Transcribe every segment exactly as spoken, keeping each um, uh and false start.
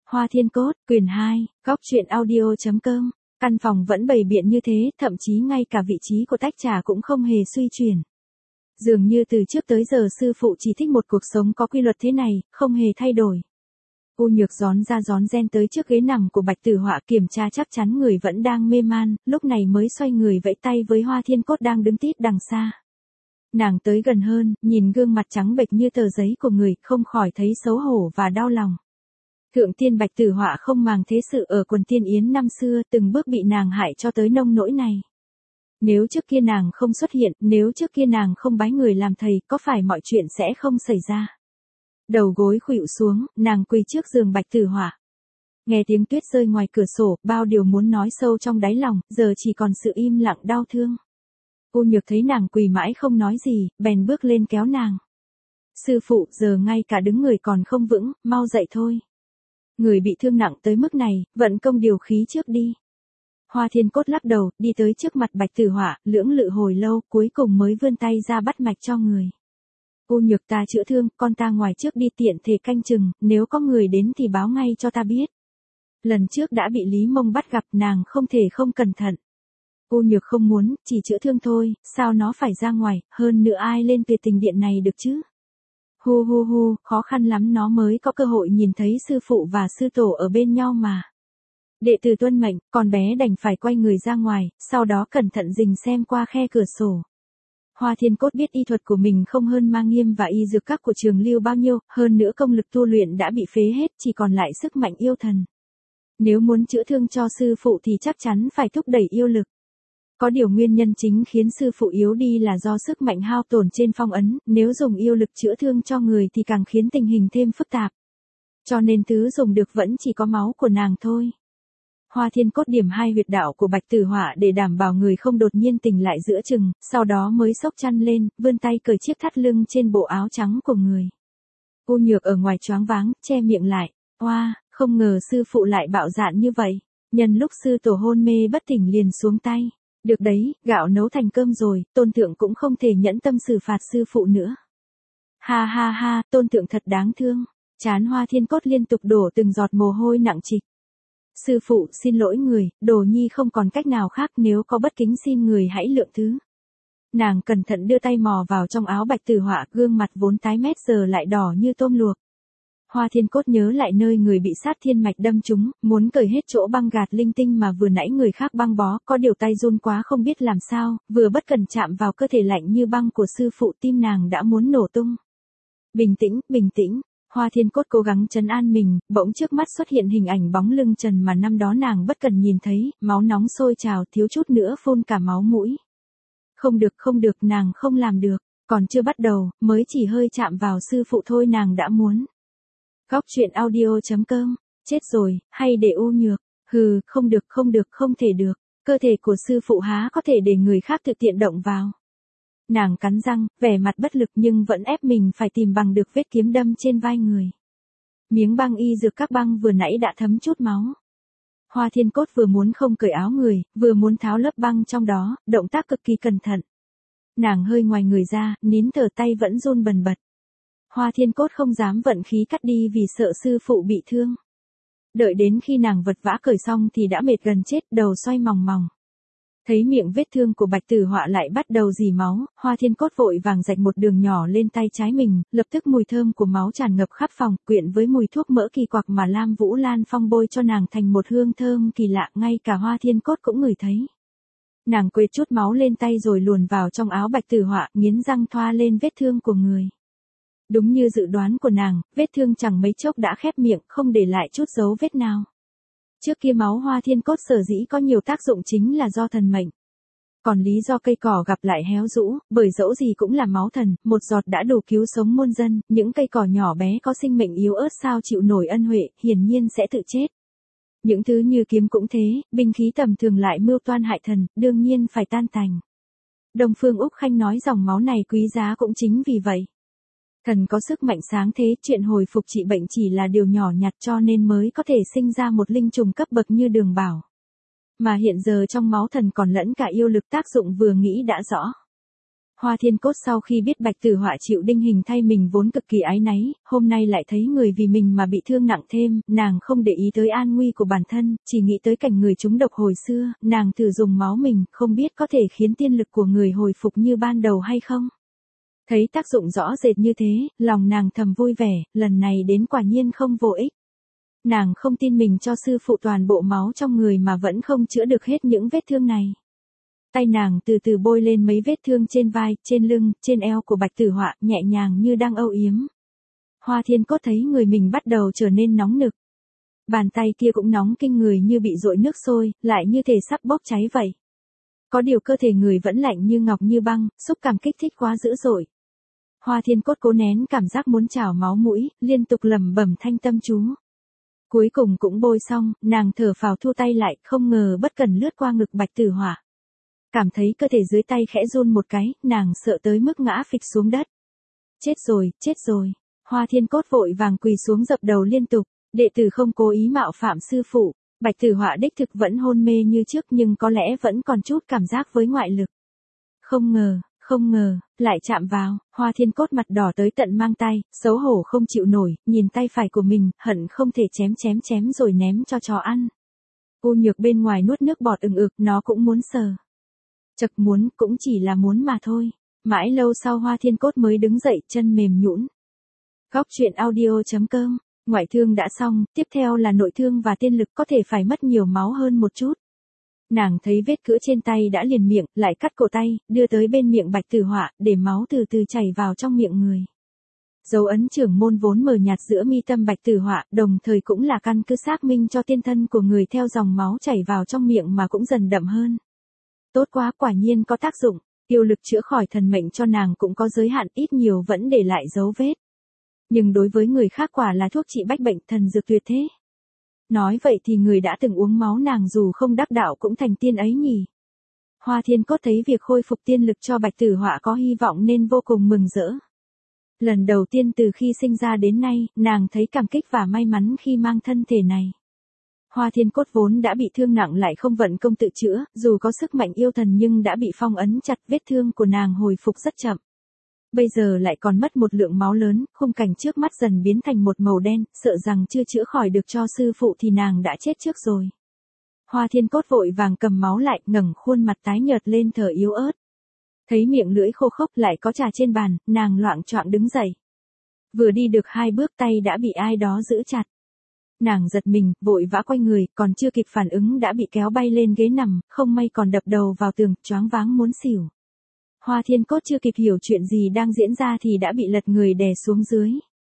Hoa Thiên Cốt, quyển hai, góc truyện audio.com. Căn phòng vẫn bày biện như thế, thậm chí ngay cả vị trí của tách trà cũng không hề suy chuyển. Dường như từ trước tới giờ sư phụ chỉ thích một cuộc sống có quy luật thế này, không hề thay đổi. U Nhược gión ra gión ren tới trước ghế nằm của Bạch Tử Họa kiểm tra chắc chắn người vẫn đang mê man, lúc này mới xoay người vẫy tay với Hoa Thiên Cốt đang đứng tít đằng xa. Nàng tới gần hơn, nhìn gương mặt trắng bệch như tờ giấy của người, không khỏi thấy xấu hổ và đau lòng. Thượng tiên Bạch Tử Họa không màng thế sự ở quần tiên yến năm xưa, từng bước bị nàng hại cho tới nông nỗi này. Nếu trước kia nàng không xuất hiện, nếu trước kia nàng không bái người làm thầy, có phải mọi chuyện sẽ không xảy ra? Đầu gối khuỵu xuống, nàng quỳ trước giường Bạch Tử Họa. Nghe tiếng tuyết rơi ngoài cửa sổ, bao điều muốn nói sâu trong đáy lòng, giờ chỉ còn sự im lặng đau thương. U Nhược thấy nàng quỳ mãi không nói gì, bèn bước lên kéo nàng. Sư phụ, giờ ngay cả đứng người còn không vững, mau dậy thôi. Người bị thương nặng tới mức này, vận công điều khí trước đi. Hoa Thiên Cốt lắc đầu, đi tới trước mặt Bạch Tử Họa, lưỡng lự hồi lâu, cuối cùng mới vươn tay ra bắt mạch cho người. U Nhược, ta chữa thương, con ta ngoài trước đi tiện thể canh chừng, nếu có người đến thì báo ngay cho ta biết. Lần trước đã bị Lý Mông bắt gặp, nàng không thể không cẩn thận. U Nhược không muốn, chỉ chữa thương thôi, sao nó phải ra ngoài, hơn nữa ai lên tuyệt tình điện này được chứ? Hu hu hu, khó khăn lắm nó mới có cơ hội nhìn thấy sư phụ và sư tổ ở bên nhau mà. Đệ tử tuân mệnh, con bé đành phải quay người ra ngoài, sau đó cẩn thận rình xem qua khe cửa sổ. Hoa Thiên Cốt biết y thuật của mình không hơn Ma Nghiêm và y dược các của Trường Lưu bao nhiêu, hơn nữa công lực tu luyện đã bị phế hết, chỉ còn lại sức mạnh yêu thần. Nếu muốn chữa thương cho sư phụ thì chắc chắn phải thúc đẩy yêu lực. Có điều nguyên nhân chính khiến sư phụ yếu đi là do sức mạnh hao tổn trên phong ấn, nếu dùng yêu lực chữa thương cho người thì càng khiến tình hình thêm phức tạp. Cho nên thứ dùng được vẫn chỉ có máu của nàng thôi. Hoa Thiên Cốt điểm hai huyệt đạo của Bạch Tử Họa để đảm bảo người không đột nhiên tỉnh lại giữa chừng, sau đó mới xốc chăn lên, vươn tay cởi chiếc thắt lưng trên bộ áo trắng của người. U Nhược ở ngoài choáng váng, che miệng lại. Oa, không ngờ sư phụ lại bạo dạn như vậy. Nhân lúc sư tổ hôn mê bất tỉnh liền xuống tay. Được đấy, gạo nấu thành cơm rồi, tôn thượng cũng không thể nhẫn tâm xử phạt sư phụ nữa. Ha ha ha, tôn thượng thật đáng thương. Trán Hoa Thiên Cốt liên tục đổ từng giọt mồ hôi nặng trịch. Sư phụ, xin lỗi người, đồ nhi không còn cách nào khác, nếu có bất kính xin người hãy lượng thứ. Nàng cẩn thận đưa tay mò vào trong áo Bạch Tử Họa, gương mặt vốn tái mét giờ lại đỏ như tôm luộc. Hoa Thiên Cốt nhớ lại nơi người bị sát thiên mạch đâm trúng, muốn cởi hết chỗ băng gạt linh tinh mà vừa nãy người khác băng bó, có điều tay run quá không biết làm sao, vừa bất cẩn chạm vào cơ thể lạnh như băng của sư phụ, tim nàng đã muốn nổ tung. Bình tĩnh, bình tĩnh. Hoa Thiên Cốt cố gắng trấn an mình, bỗng trước mắt xuất hiện hình ảnh bóng lưng trần mà năm đó nàng bất cần nhìn thấy, máu nóng sôi trào, thiếu chút nữa phun cả máu mũi. Không được, không được, nàng không làm được, còn chưa bắt đầu, mới chỉ hơi chạm vào sư phụ thôi nàng đã muốn. Góc truyện audio.com, chết rồi, hay để U Nhược, hừ, không được, không được, không thể được, cơ thể của sư phụ há có thể để người khác thực tiện động vào. Nàng cắn răng, vẻ mặt bất lực nhưng vẫn ép mình phải tìm bằng được vết kiếm đâm trên vai người. Miếng băng y dược các băng vừa nãy đã thấm chút máu. Hoa Thiên Cốt vừa muốn không cởi áo người, vừa muốn tháo lớp băng trong đó, động tác cực kỳ cẩn thận. Nàng hơi ngoài người ra, nín thở, tay vẫn run bần bật. Hoa Thiên Cốt không dám vận khí cắt đi vì sợ sư phụ bị thương. Đợi đến khi nàng vật vã cởi xong thì đã mệt gần chết, đầu xoay mòng mòng. Thấy miệng vết thương của Bạch Tử Họa lại bắt đầu rỉ máu, Hoa Thiên Cốt vội vàng rạch một đường nhỏ lên tay trái mình, lập tức mùi thơm của máu tràn ngập khắp phòng, quyện với mùi thuốc mỡ kỳ quặc mà Lam Vũ Lan Phong bôi cho nàng thành một hương thơm kỳ lạ, ngay cả Hoa Thiên Cốt cũng ngửi thấy. Nàng quệt chút máu lên tay rồi luồn vào trong áo Bạch Tử Họa, nghiến răng thoa lên vết thương của người. Đúng như dự đoán của nàng, vết thương chẳng mấy chốc đã khép miệng, không để lại chút dấu vết nào. Trước kia máu Hoa Thiên Cốt sở dĩ có nhiều tác dụng chính là do thần mệnh. Còn lý do cây cỏ gặp lại héo rũ, bởi dẫu gì cũng là máu thần, một giọt đã đủ cứu sống muôn dân, những cây cỏ nhỏ bé có sinh mệnh yếu ớt sao chịu nổi ân huệ, hiển nhiên sẽ tự chết. Những thứ như kiếm cũng thế, binh khí tầm thường lại mưu toan hại thần, đương nhiên phải tan tành. Đông Phương Úc Khanh nói dòng máu này quý giá cũng chính vì vậy. Thần có sức mạnh sáng thế, chuyện hồi phục trị bệnh chỉ là điều nhỏ nhặt cho nên mới có thể sinh ra một linh trùng cấp bậc như Đường Bảo. Mà hiện giờ trong máu thần còn lẫn cả yêu lực, tác dụng vừa nghĩ đã rõ. Hoa Thiên Cốt sau khi biết Bạch Tử Họa chịu đinh hình thay mình vốn cực kỳ áy náy, hôm nay lại thấy người vì mình mà bị thương nặng thêm, nàng không để ý tới an nguy của bản thân, chỉ nghĩ tới cảnh người trúng độc hồi xưa, nàng thử dùng máu mình, không biết có thể khiến tiên lực của người hồi phục như ban đầu hay không. Thấy tác dụng rõ rệt như thế, lòng nàng thầm vui vẻ, lần này đến quả nhiên không vô ích. Nàng không tin mình cho sư phụ toàn bộ máu trong người mà vẫn không chữa được hết những vết thương này. Tay nàng từ từ bôi lên mấy vết thương trên vai, trên lưng, trên eo của Bạch Tử Họa, nhẹ nhàng như đang âu yếm. Hoa Thiên Cốt thấy người mình bắt đầu trở nên nóng nực. Bàn tay kia cũng nóng kinh người như bị dội nước sôi, lại như thể sắp bốc cháy vậy. Có điều cơ thể người vẫn lạnh như ngọc như băng, xúc cảm kích thích quá dữ dội. Hoa Thiên Cốt cố nén cảm giác muốn trào máu mũi, liên tục lẩm bẩm thanh tâm chú. Cuối cùng cũng bôi xong, nàng thở phào thu tay lại, không ngờ bất cẩn lướt qua ngực Bạch Tử Họa. Cảm thấy cơ thể dưới tay khẽ run một cái, nàng sợ tới mức ngã phịch xuống đất. Chết rồi, chết rồi. Hoa Thiên Cốt vội vàng quỳ xuống dập đầu liên tục, đệ tử không cố ý mạo phạm sư phụ. Bạch Tử Họa đích thực vẫn hôn mê như trước nhưng có lẽ vẫn còn chút cảm giác với ngoại lực. Không ngờ, không ngờ, lại chạm vào, Hoa Thiên Cốt mặt đỏ tới tận mang tay, xấu hổ không chịu nổi, nhìn tay phải của mình, hận không thể chém chém chém rồi ném cho chó ăn. U Nhược bên ngoài nuốt nước bọt ừng ực, nó cũng muốn sờ. Chật muốn, cũng chỉ là muốn mà thôi. Mãi lâu sau Hoa Thiên Cốt mới đứng dậy, chân mềm nhũn. Góc truyện audio chấm com, ngoại thương đã xong, tiếp theo là nội thương và tiên lực có thể phải mất nhiều máu hơn một chút. Nàng thấy vết cữa trên tay đã liền miệng, lại cắt cổ tay, đưa tới bên miệng Bạch Tử Họa, để máu từ từ chảy vào trong miệng người. Dấu ấn trưởng môn vốn mờ nhạt giữa mi tâm Bạch Tử Họa, đồng thời cũng là căn cứ xác minh cho tiên thân của người theo dòng máu chảy vào trong miệng mà cũng dần đậm hơn. Tốt quá, quả nhiên có tác dụng, yêu lực chữa khỏi thần mệnh cho nàng cũng có giới hạn, ít nhiều vẫn để lại dấu vết. Nhưng đối với người khác quả là thuốc trị bách bệnh, thần dược tuyệt thế. Nói vậy thì người đã từng uống máu nàng dù không đắc đạo cũng thành tiên ấy nhỉ. Hoa Thiên Cốt thấy việc khôi phục tiên lực cho Bạch Tử Họa có hy vọng nên vô cùng mừng rỡ. Lần đầu tiên từ khi sinh ra đến nay, nàng thấy cảm kích và may mắn khi mang thân thể này. Hoa Thiên Cốt vốn đã bị thương nặng lại không vận công tự chữa, dù có sức mạnh yêu thần nhưng đã bị phong ấn chặt, vết thương của nàng hồi phục rất chậm. Bây giờ lại còn mất một lượng máu lớn, khung cảnh trước mắt dần biến thành một màu đen, sợ rằng chưa chữa khỏi được cho sư phụ thì nàng đã chết trước rồi. Hoa Thiên Cốt vội vàng cầm máu lại, ngẩng khuôn mặt tái nhợt lên thở yếu ớt. Thấy miệng lưỡi khô khốc lại có trà trên bàn, nàng loạng choạng đứng dậy. Vừa đi được hai bước tay đã bị ai đó giữ chặt. Nàng giật mình, vội vã quay người, còn chưa kịp phản ứng đã bị kéo bay lên ghế nằm, không may còn đập đầu vào tường, choáng váng muốn xỉu. Hoa Thiên Cốt chưa kịp hiểu chuyện gì đang diễn ra thì đã bị lật người đè xuống dưới.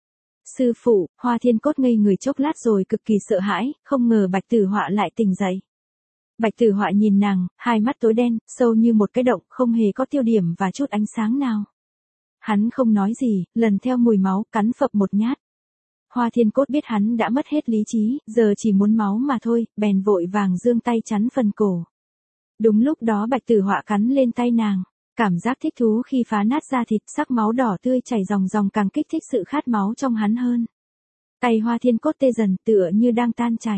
Sư phụ, Hoa Thiên Cốt ngây người chốc lát rồi cực kỳ sợ hãi, không ngờ Bạch Tử Họa lại tỉnh dậy. Bạch Tử Họa nhìn nàng, hai mắt tối đen, sâu như một cái động, không hề có tiêu điểm và chút ánh sáng nào. Hắn không nói gì, lần theo mùi máu, cắn phập một nhát. Hoa Thiên Cốt biết hắn đã mất hết lý trí, giờ chỉ muốn máu mà thôi, bèn vội vàng giương tay chắn phần cổ. Đúng lúc đó Bạch Tử Họa cắn lên tay nàng. Cảm giác thích thú khi phá nát da thịt, sắc máu đỏ tươi chảy ròng ròng càng kích thích sự khát máu trong hắn hơn. Tay Hoa Thiên Cốt tê dần, tựa như đang tan chảy.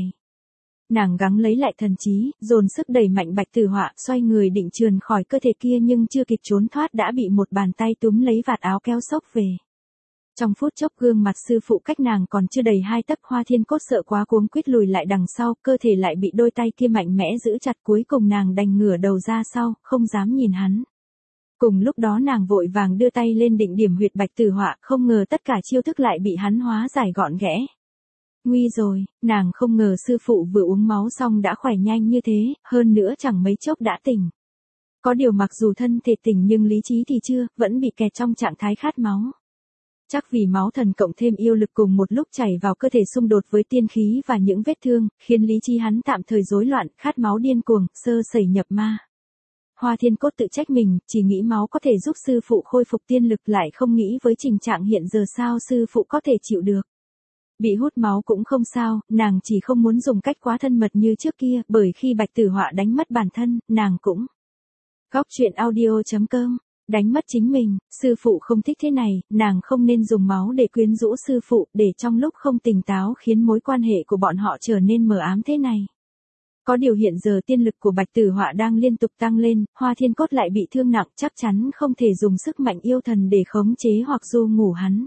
Nàng gắng lấy lại thần trí, dồn sức đẩy mạnh Bạch Tử Họa, xoay người định trườn khỏi cơ thể kia nhưng chưa kịp trốn thoát đã bị một bàn tay túm lấy vạt áo kéo xốc về. Trong phút chốc gương mặt sư phụ cách nàng còn chưa đầy hai tấc, Hoa Thiên Cốt sợ quá cuống quýt lùi lại đằng sau, cơ thể lại bị đôi tay kia mạnh mẽ giữ chặt, cuối cùng nàng đành ngửa đầu ra sau, không dám nhìn hắn. Cùng lúc đó nàng vội vàng đưa tay lên định điểm huyệt Bạch Tử Họa, không ngờ tất cả chiêu thức lại bị hắn hóa giải gọn ghẽ. Nguy rồi, nàng không ngờ sư phụ vừa uống máu xong đã khỏe nhanh như thế, hơn nữa chẳng mấy chốc đã tỉnh. Có điều mặc dù thân thể tỉnh nhưng lý trí thì chưa, vẫn bị kẹt trong trạng thái khát máu. Chắc vì máu thần cộng thêm yêu lực cùng một lúc chảy vào cơ thể xung đột với tiên khí và những vết thương, khiến lý trí hắn tạm thời rối loạn, khát máu điên cuồng, sơ sẩy nhập ma. Hoa Thiên Cốt tự trách mình, chỉ nghĩ máu có thể giúp sư phụ khôi phục tiên lực lại không nghĩ với tình trạng hiện giờ sao sư phụ có thể chịu được. Bị hút máu cũng không sao, nàng chỉ không muốn dùng cách quá thân mật như trước kia, bởi khi Bạch Tử Họa đánh mất bản thân, nàng cũng. Góc truyện audio chấm com, đánh mất chính mình, sư phụ không thích thế này, nàng không nên dùng máu để quyến rũ sư phụ, để trong lúc không tỉnh táo khiến mối quan hệ của bọn họ trở nên mờ ám thế này. Có điều hiện giờ tiên lực của Bạch Tử Họa đang liên tục tăng lên, Hoa Thiên Cốt lại bị thương nặng, chắc chắn không thể dùng sức mạnh yêu thần để khống chế hoặc du ngủ hắn.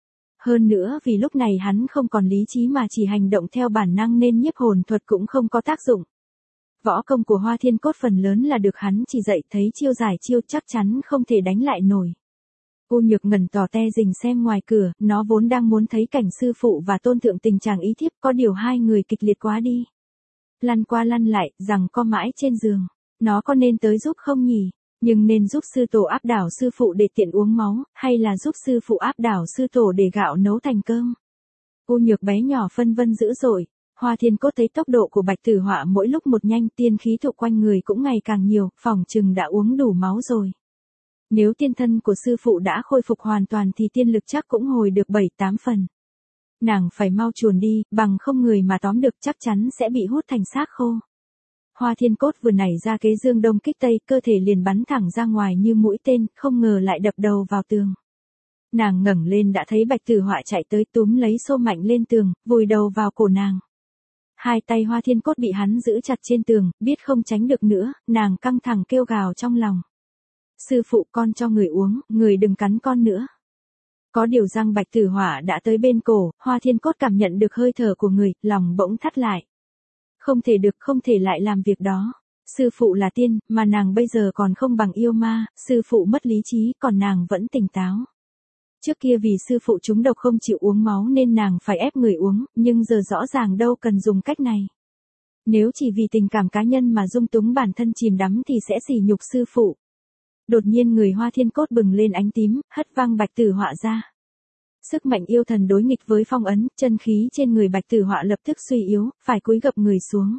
Hơn nữa vì lúc này hắn không còn lý trí mà chỉ hành động theo bản năng nên nhiếp hồn thuật cũng không có tác dụng. Võ công của Hoa Thiên Cốt phần lớn là được hắn chỉ dạy, thấy chiêu giải chiêu chắc chắn không thể đánh lại nổi. U Nhược Ngân tò te rình xem ngoài cửa, nó vốn đang muốn thấy cảnh sư phụ và tôn thượng tình chàng ý thiếp, có điều hai người kịch liệt quá đi. Lăn qua lăn lại, rằng co mãi trên giường. Nó có nên tới giúp không nhỉ? Nhưng nên giúp sư tổ áp đảo sư phụ để tiện uống máu, hay là giúp sư phụ áp đảo sư tổ để gạo nấu thành cơm? U Nhược bé nhỏ phân vân dữ dội. Hoa Thiên Cốt thấy tốc độ của Bạch Tử Họa mỗi lúc một nhanh, tiên khí thụ quanh người cũng ngày càng nhiều, phỏng chừng đã uống đủ máu rồi. Nếu tiên thân của sư phụ đã khôi phục hoàn toàn thì tiên lực chắc cũng hồi được bảy tám phần. Nàng phải mau chuồn đi, bằng không người mà tóm được chắc chắn sẽ bị hút thành xác khô. Hoa Thiên Cốt vừa nảy ra kế dương đông kích tây, cơ thể liền bắn thẳng ra ngoài như mũi tên, không ngờ lại đập đầu vào tường. Nàng ngẩng lên đã thấy Bạch Tử Họa chạy tới túm lấy xô mạnh lên tường, vùi đầu vào cổ nàng. Hai tay Hoa Thiên Cốt bị hắn giữ chặt trên tường, biết không tránh được nữa, nàng căng thẳng kêu gào trong lòng. Sư phụ, con cho người uống, người đừng cắn con nữa. Có điều răng Bạch Tử Họa đã tới bên cổ, Hoa Thiên Cốt cảm nhận được hơi thở của người, lòng bỗng thắt lại. Không thể được, không thể lại làm việc đó. Sư phụ là tiên, mà nàng bây giờ còn không bằng yêu ma, sư phụ mất lý trí, còn nàng vẫn tỉnh táo. Trước kia vì sư phụ trúng độc không chịu uống máu nên nàng phải ép người uống, nhưng giờ rõ ràng đâu cần dùng cách này. Nếu chỉ vì tình cảm cá nhân mà dung túng bản thân chìm đắm thì sẽ sỉ nhục sư phụ. Đột nhiên người Hoa Thiên Cốt bừng lên ánh tím, hất văng Bạch Tử Họa ra. Sức mạnh yêu thần đối nghịch với phong ấn, chân khí trên người Bạch Tử Họa lập tức suy yếu, phải cúi gập người xuống.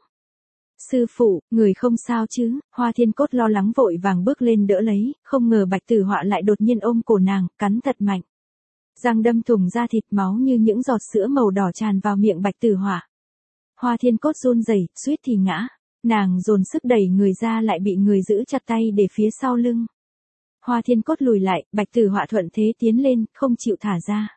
Sư phụ, người không sao chứ? Hoa Thiên Cốt lo lắng vội vàng bước lên đỡ lấy, không ngờ Bạch Tử Họa lại đột nhiên ôm cổ nàng, cắn thật mạnh. Răng đâm thủng da thịt, máu như những giọt sữa màu đỏ tràn vào miệng Bạch Tử Họa. Hoa Thiên Cốt run rẩy, suýt thì ngã. Nàng dồn sức đẩy người ra lại bị người giữ chặt tay để phía sau lưng. Hoa Thiên Cốt lùi lại, Bạch Tử Họa thuận thế tiến lên, không chịu thả ra.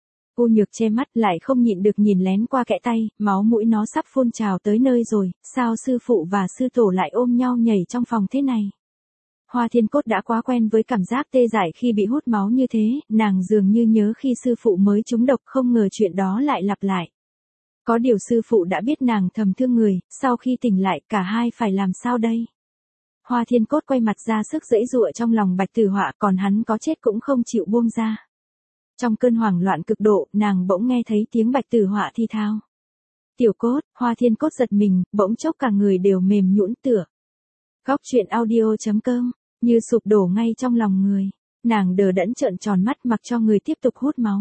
U Nhược che mắt lại không nhịn được nhìn lén qua kẽ tay, máu mũi nó sắp phun trào tới nơi rồi, sao sư phụ và sư tổ lại ôm nhau nhảy trong phòng thế này? Hoa Thiên Cốt đã quá quen với cảm giác tê dại khi bị hút máu như thế, nàng dường như nhớ khi sư phụ mới trúng độc, không ngờ chuyện đó lại lặp lại. Có điều sư phụ đã biết nàng thầm thương người, sau khi tỉnh lại cả hai phải làm sao đây? Hoa Thiên Cốt quay mặt ra sức giãy giụa trong lòng Bạch Tử Họa, còn hắn có chết cũng không chịu buông ra. Trong cơn hoảng loạn cực độ, nàng bỗng nghe thấy tiếng Bạch Tử Họa thi thao. Tiểu Cốt, Hoa Thiên Cốt giật mình, bỗng chốc cả người đều mềm nhũn tựa. Góc truyện audio chấm com, như sụp đổ ngay trong lòng người. Nàng đờ đẫn trợn tròn mắt mặc cho người tiếp tục hút máu.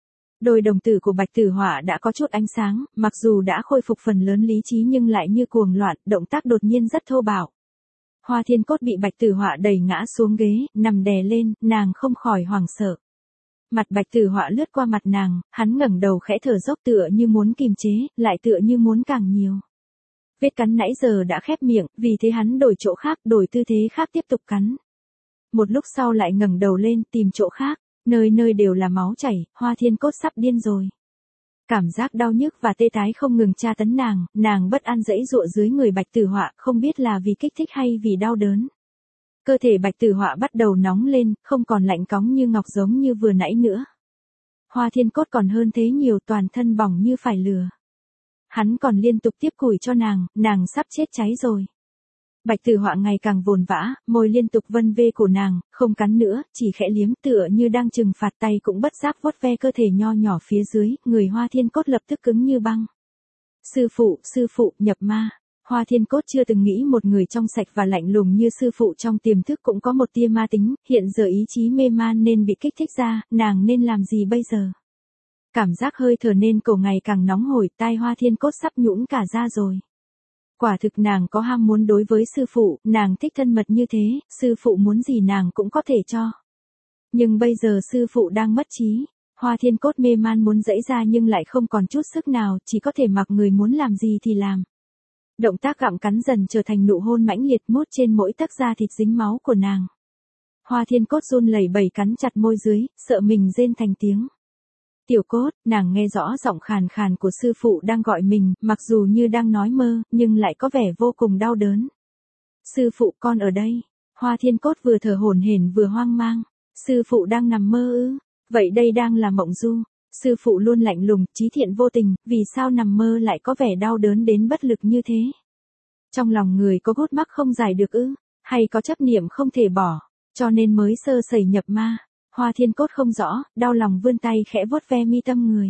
Đôi đồng tử của Bạch Tử Họa đã có chút ánh sáng, mặc dù đã khôi phục phần lớn lý trí nhưng lại như cuồng loạn, động tác đột nhiên rất thô bạo. Hoa Thiên Cốt bị Bạch Tử Họa đẩy ngã xuống ghế, nằm đè lên, nàng không khỏi hoảng sợ. Mặt Bạch Tử Họa lướt qua mặt nàng, hắn ngẩng đầu khẽ thở dốc tựa như muốn kìm chế, lại tựa như muốn càng nhiều. Vết cắn nãy giờ đã khép miệng, vì thế hắn đổi chỗ khác, đổi tư thế khác tiếp tục cắn. Một lúc sau lại ngẩng đầu lên, tìm chỗ khác, nơi nơi đều là máu chảy, Hoa Thiên Cốt sắp điên rồi. Cảm giác đau nhức và tê tái không ngừng tra tấn nàng, nàng bất an giãy giụa dưới người Bạch Tử Họa, không biết là vì kích thích hay vì đau đớn. Cơ thể Bạch Tử Họa bắt đầu nóng lên, không còn lạnh cóng như ngọc giống như vừa nãy nữa. Hoa Thiên Cốt còn hơn thế nhiều, toàn thân bỏng như phải lửa. Hắn còn liên tục tiếp củi cho nàng, nàng sắp chết cháy rồi. Bạch Tử Họa ngày càng vồn vã, môi liên tục vân vê cổ nàng, không cắn nữa, chỉ khẽ liếm tựa như đang trừng phạt, tay cũng bất giác vuốt ve cơ thể nho nhỏ phía dưới, người Hoa Thiên Cốt lập tức cứng như băng. Sư phụ, sư phụ, nhập ma. Hoa Thiên Cốt chưa từng nghĩ một người trong sạch và lạnh lùng như sư phụ trong tiềm thức cũng có một tia ma tính, hiện giờ ý chí mê man nên bị kích thích ra, nàng nên làm gì bây giờ? Cảm giác hơi thở nên cổ ngày càng nóng hổi, tai Hoa Thiên Cốt sắp nhũn cả ra rồi. Quả thực nàng có ham muốn đối với sư phụ, nàng thích thân mật như thế, sư phụ muốn gì nàng cũng có thể cho. Nhưng bây giờ sư phụ đang mất trí, Hoa Thiên Cốt mê man muốn giãy ra nhưng lại không còn chút sức nào, chỉ có thể mặc người muốn làm gì thì làm. Động tác gặm cắn dần trở thành nụ hôn mãnh liệt mút trên mỗi tấc da thịt dính máu của nàng. Hoa Thiên Cốt run lẩy bẩy cắn chặt môi dưới, sợ mình rên thành tiếng. Tiểu Cốt, nàng nghe rõ giọng khàn khàn của sư phụ đang gọi mình, mặc dù như đang nói mơ, nhưng lại có vẻ vô cùng đau đớn. Sư phụ, con ở đây. Hoa Thiên Cốt vừa thở hổn hển vừa hoang mang. Sư phụ đang nằm mơ ư? Vậy đây đang là mộng du. Sư phụ luôn lạnh lùng, trí thiện vô tình, vì sao nằm mơ lại có vẻ đau đớn đến bất lực như thế? Trong lòng người có gút mắc không giải được ư? Hay có chấp niệm không thể bỏ, cho nên mới sơ sẩy nhập ma? Hoa Thiên Cốt không rõ, đau lòng vươn tay khẽ vuốt ve mi tâm người.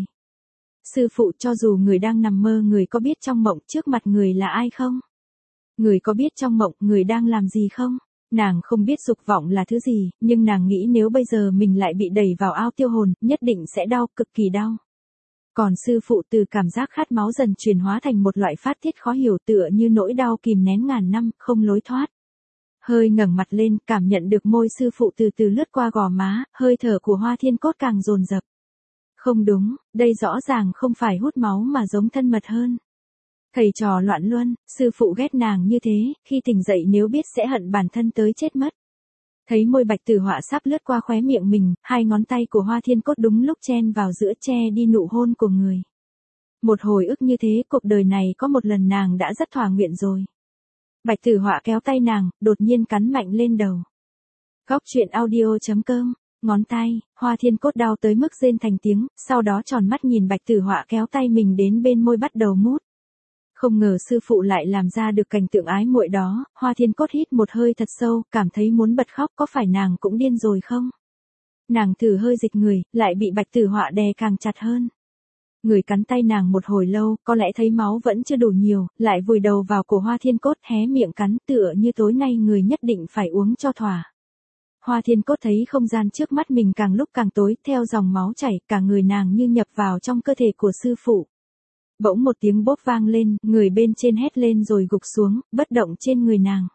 Sư phụ, cho dù người đang nằm mơ, người có biết trong mộng trước mặt người là ai không? Người có biết trong mộng người đang làm gì không? Nàng không biết dục vọng là thứ gì, nhưng nàng nghĩ nếu bây giờ mình lại bị đẩy vào ao tiêu hồn, nhất định sẽ đau, cực kỳ đau. Còn sư phụ từ cảm giác khát máu dần chuyển hóa thành một loại phát tiết khó hiểu tựa như nỗi đau kìm nén ngàn năm, không lối thoát. Hơi ngẩng mặt lên, cảm nhận được môi sư phụ từ từ lướt qua gò má, hơi thở của Hoa Thiên Cốt càng dồn dập. Không đúng, đây rõ ràng không phải hút máu mà giống thân mật hơn. Thầy trò loạn luân, sư phụ ghét nàng như thế, khi tỉnh dậy nếu biết sẽ hận bản thân tới chết mất. Thấy môi Bạch Tử Họa sắp lướt qua khóe miệng mình, hai ngón tay của Hoa Thiên Cốt đúng lúc chen vào giữa che đi nụ hôn của người. Một hồi ức như thế, cuộc đời này có một lần nàng đã rất thỏa nguyện rồi. Bạch Tử Họa kéo tay nàng, đột nhiên cắn mạnh lên đầu. Góc truyện audio chấm com, ngón tay, Hoa Thiên Cốt đau tới mức rên thành tiếng, sau đó tròn mắt nhìn Bạch Tử Họa kéo tay mình đến bên môi bắt đầu mút. Không ngờ sư phụ lại làm ra được cảnh tượng ái muội đó, Hoa Thiên Cốt hít một hơi thật sâu, cảm thấy muốn bật khóc, có phải nàng cũng điên rồi không? Nàng thử hơi dịch người, lại bị Bạch Tử Họa đè càng chặt hơn. Người cắn tay nàng một hồi lâu, có lẽ thấy máu vẫn chưa đủ nhiều, lại vùi đầu vào cổ Hoa Thiên Cốt hé miệng cắn tựa như tối nay người nhất định phải uống cho thỏa. Hoa Thiên Cốt thấy không gian trước mắt mình càng lúc càng tối, theo dòng máu chảy, cả người nàng như nhập vào trong cơ thể của sư phụ. Bỗng một tiếng bốp vang lên, người bên trên hét lên rồi gục xuống, bất động trên người nàng.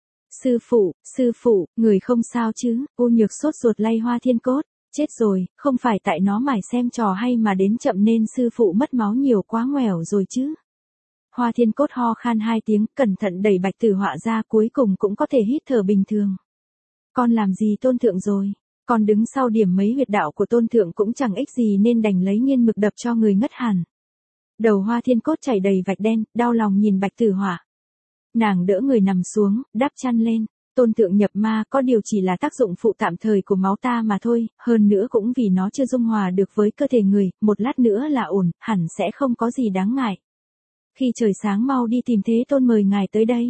Sư phụ, sư phụ, người không sao chứ? Cô Nhược sốt ruột lay Hoa Thiên Cốt. Chết rồi, không phải tại nó mải xem trò hay mà đến chậm nên sư phụ mất máu nhiều quá ngoẻo rồi chứ. Hoa Thiên Cốt ho khan hai tiếng, cẩn thận đẩy Bạch Tử Họa ra, cuối cùng cũng có thể hít thở bình thường. Con làm gì Tôn Thượng rồi? Con đứng sau điểm mấy huyệt đạo của Tôn Thượng cũng chẳng ích gì nên đành lấy nghiên mực đập cho người ngất hẳn. Đầu Hoa Thiên Cốt chảy đầy vạch đen, đau lòng nhìn Bạch Tử Họa. Nàng đỡ người nằm xuống, đắp chăn lên. Tôn Thượng nhập ma có điều chỉ là tác dụng phụ tạm thời của máu ta mà thôi, hơn nữa cũng vì nó chưa dung hòa được với cơ thể người, một lát nữa là ổn, hẳn sẽ không có gì đáng ngại. Khi trời sáng mau đi tìm Thế Tôn mời ngài tới đây.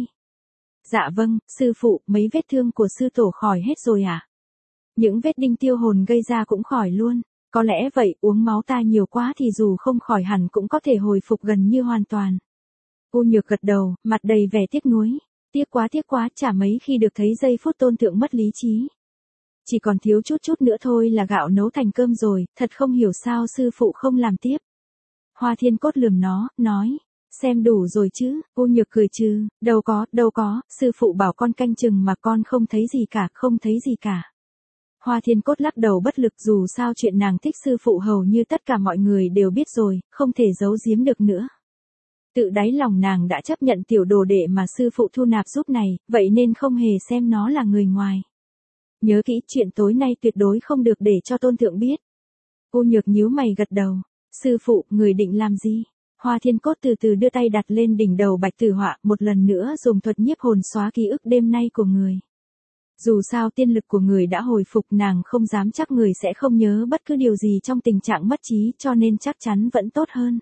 Dạ vâng, sư phụ, mấy vết thương của sư tổ khỏi hết rồi à? Những vết đinh tiêu hồn gây ra cũng khỏi luôn. Có lẽ vậy, uống máu ta nhiều quá thì dù không khỏi hẳn cũng có thể hồi phục gần như hoàn toàn. U Nhược gật đầu, mặt đầy vẻ tiếc nuối. Tiếc quá tiếc quá, chả mấy khi được thấy giây phút Tôn Thượng mất lý trí. Chỉ còn thiếu chút chút nữa thôi là gạo nấu thành cơm rồi, thật không hiểu sao sư phụ không làm tiếp. Hoa Thiên Cốt lườm nó, nói, xem đủ rồi chứ? U Nhược cười trừ, đâu có, đâu có, sư phụ bảo con canh chừng mà con không thấy gì cả, không thấy gì cả. Hoa Thiên Cốt lắc đầu bất lực, dù sao chuyện nàng thích sư phụ hầu như tất cả mọi người đều biết rồi, không thể giấu giếm được nữa. Tự đáy lòng nàng đã chấp nhận tiểu đồ đệ mà sư phụ thu nạp giúp này, vậy nên không hề xem nó là người ngoài. Nhớ kỹ, chuyện tối nay tuyệt đối không được để cho Tôn Thượng biết. U Nhược nhíu mày gật đầu. Sư phụ, người định làm gì? Hoa Thiên Cốt từ từ đưa tay đặt lên đỉnh đầu Bạch Tử Họa, một lần nữa dùng thuật nhiếp hồn xóa ký ức đêm nay của người. Dù sao tiên lực của người đã hồi phục, nàng không dám chắc người sẽ không nhớ bất cứ điều gì trong tình trạng mất trí, cho nên chắc chắn vẫn tốt hơn.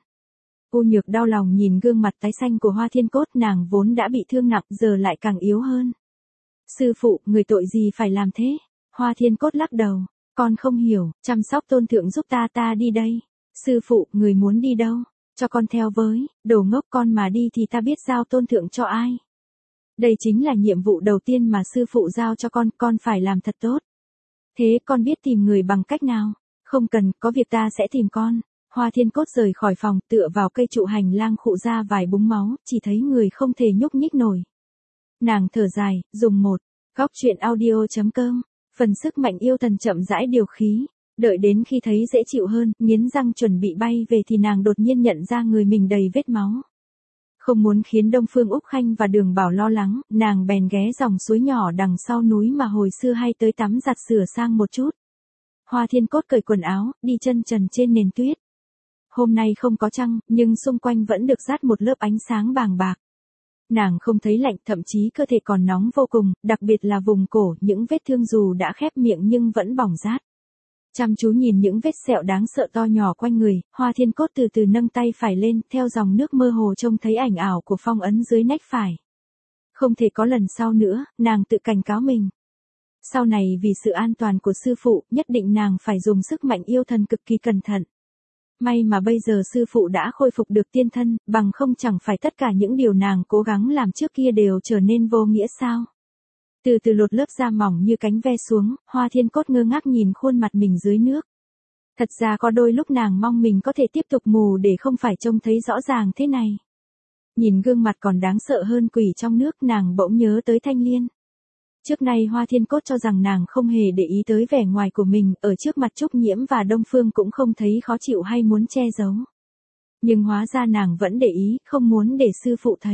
U Nhược đau lòng nhìn gương mặt tái xanh của Hoa Thiên Cốt, nàng vốn đã bị thương nặng giờ lại càng yếu hơn. Sư phụ, người tội gì phải làm thế? Hoa Thiên Cốt lắc đầu, con không hiểu, chăm sóc Tôn Thượng giúp ta ta đi đây. Sư phụ, người muốn đi đâu? Cho con theo với, đồ ngốc, con mà đi thì ta biết giao Tôn Thượng cho ai. Đây chính là nhiệm vụ đầu tiên mà sư phụ giao cho con, con phải làm thật tốt. Thế con biết tìm người bằng cách nào? Không cần, có việc ta sẽ tìm con. Hoa Thiên Cốt rời khỏi phòng, tựa vào cây trụ hành lang khụ ra vài búng máu, chỉ thấy người không thể nhúc nhích nổi. Nàng thở dài, dùng một, góc truyện audio chấm com, phần sức mạnh yêu thần chậm rãi điều khí. Đợi đến khi thấy dễ chịu hơn, nghiến răng chuẩn bị bay về thì nàng đột nhiên nhận ra người mình đầy vết máu. Không muốn khiến Đông Phương Úc Khanh và Đường Bảo lo lắng, nàng bèn ghé dòng suối nhỏ đằng sau núi mà hồi xưa hay tới tắm giặt sửa sang một chút. Hoa Thiên Cốt cởi quần áo, đi chân trần trên nền tuyết. Hôm nay không có trăng, nhưng xung quanh vẫn được dát một lớp ánh sáng bàng bạc. Nàng không thấy lạnh, thậm chí cơ thể còn nóng vô cùng, đặc biệt là vùng cổ, những vết thương dù đã khép miệng nhưng vẫn bỏng rát. Chăm chú nhìn những vết sẹo đáng sợ to nhỏ quanh người, Hoa Thiên Cốt từ từ nâng tay phải lên, theo dòng nước mơ hồ trông thấy ảnh ảo của phong ấn dưới nách phải. Không thể có lần sau nữa, nàng tự cảnh cáo mình. Sau này vì sự an toàn của sư phụ, nhất định nàng phải dùng sức mạnh yêu thần cực kỳ cẩn thận. May mà bây giờ sư phụ đã khôi phục được tiên thân, bằng không chẳng phải tất cả những điều nàng cố gắng làm trước kia đều trở nên vô nghĩa sao. Từ từ lột lớp da mỏng như cánh ve xuống, Hoa Thiên Cốt ngơ ngác nhìn khuôn mặt mình dưới nước. Thật ra có đôi lúc nàng mong mình có thể tiếp tục mù để không phải trông thấy rõ ràng thế này. Nhìn gương mặt còn đáng sợ hơn quỷ trong nước, nàng bỗng nhớ tới Thanh Liên. Trước nay Hoa Thiên Cốt cho rằng nàng không hề để ý tới vẻ ngoài của mình, ở trước mặt Trúc Nhiễm và Đông Phương cũng không thấy khó chịu hay muốn che giấu. Nhưng hóa ra nàng vẫn để ý, không muốn để sư phụ thấy.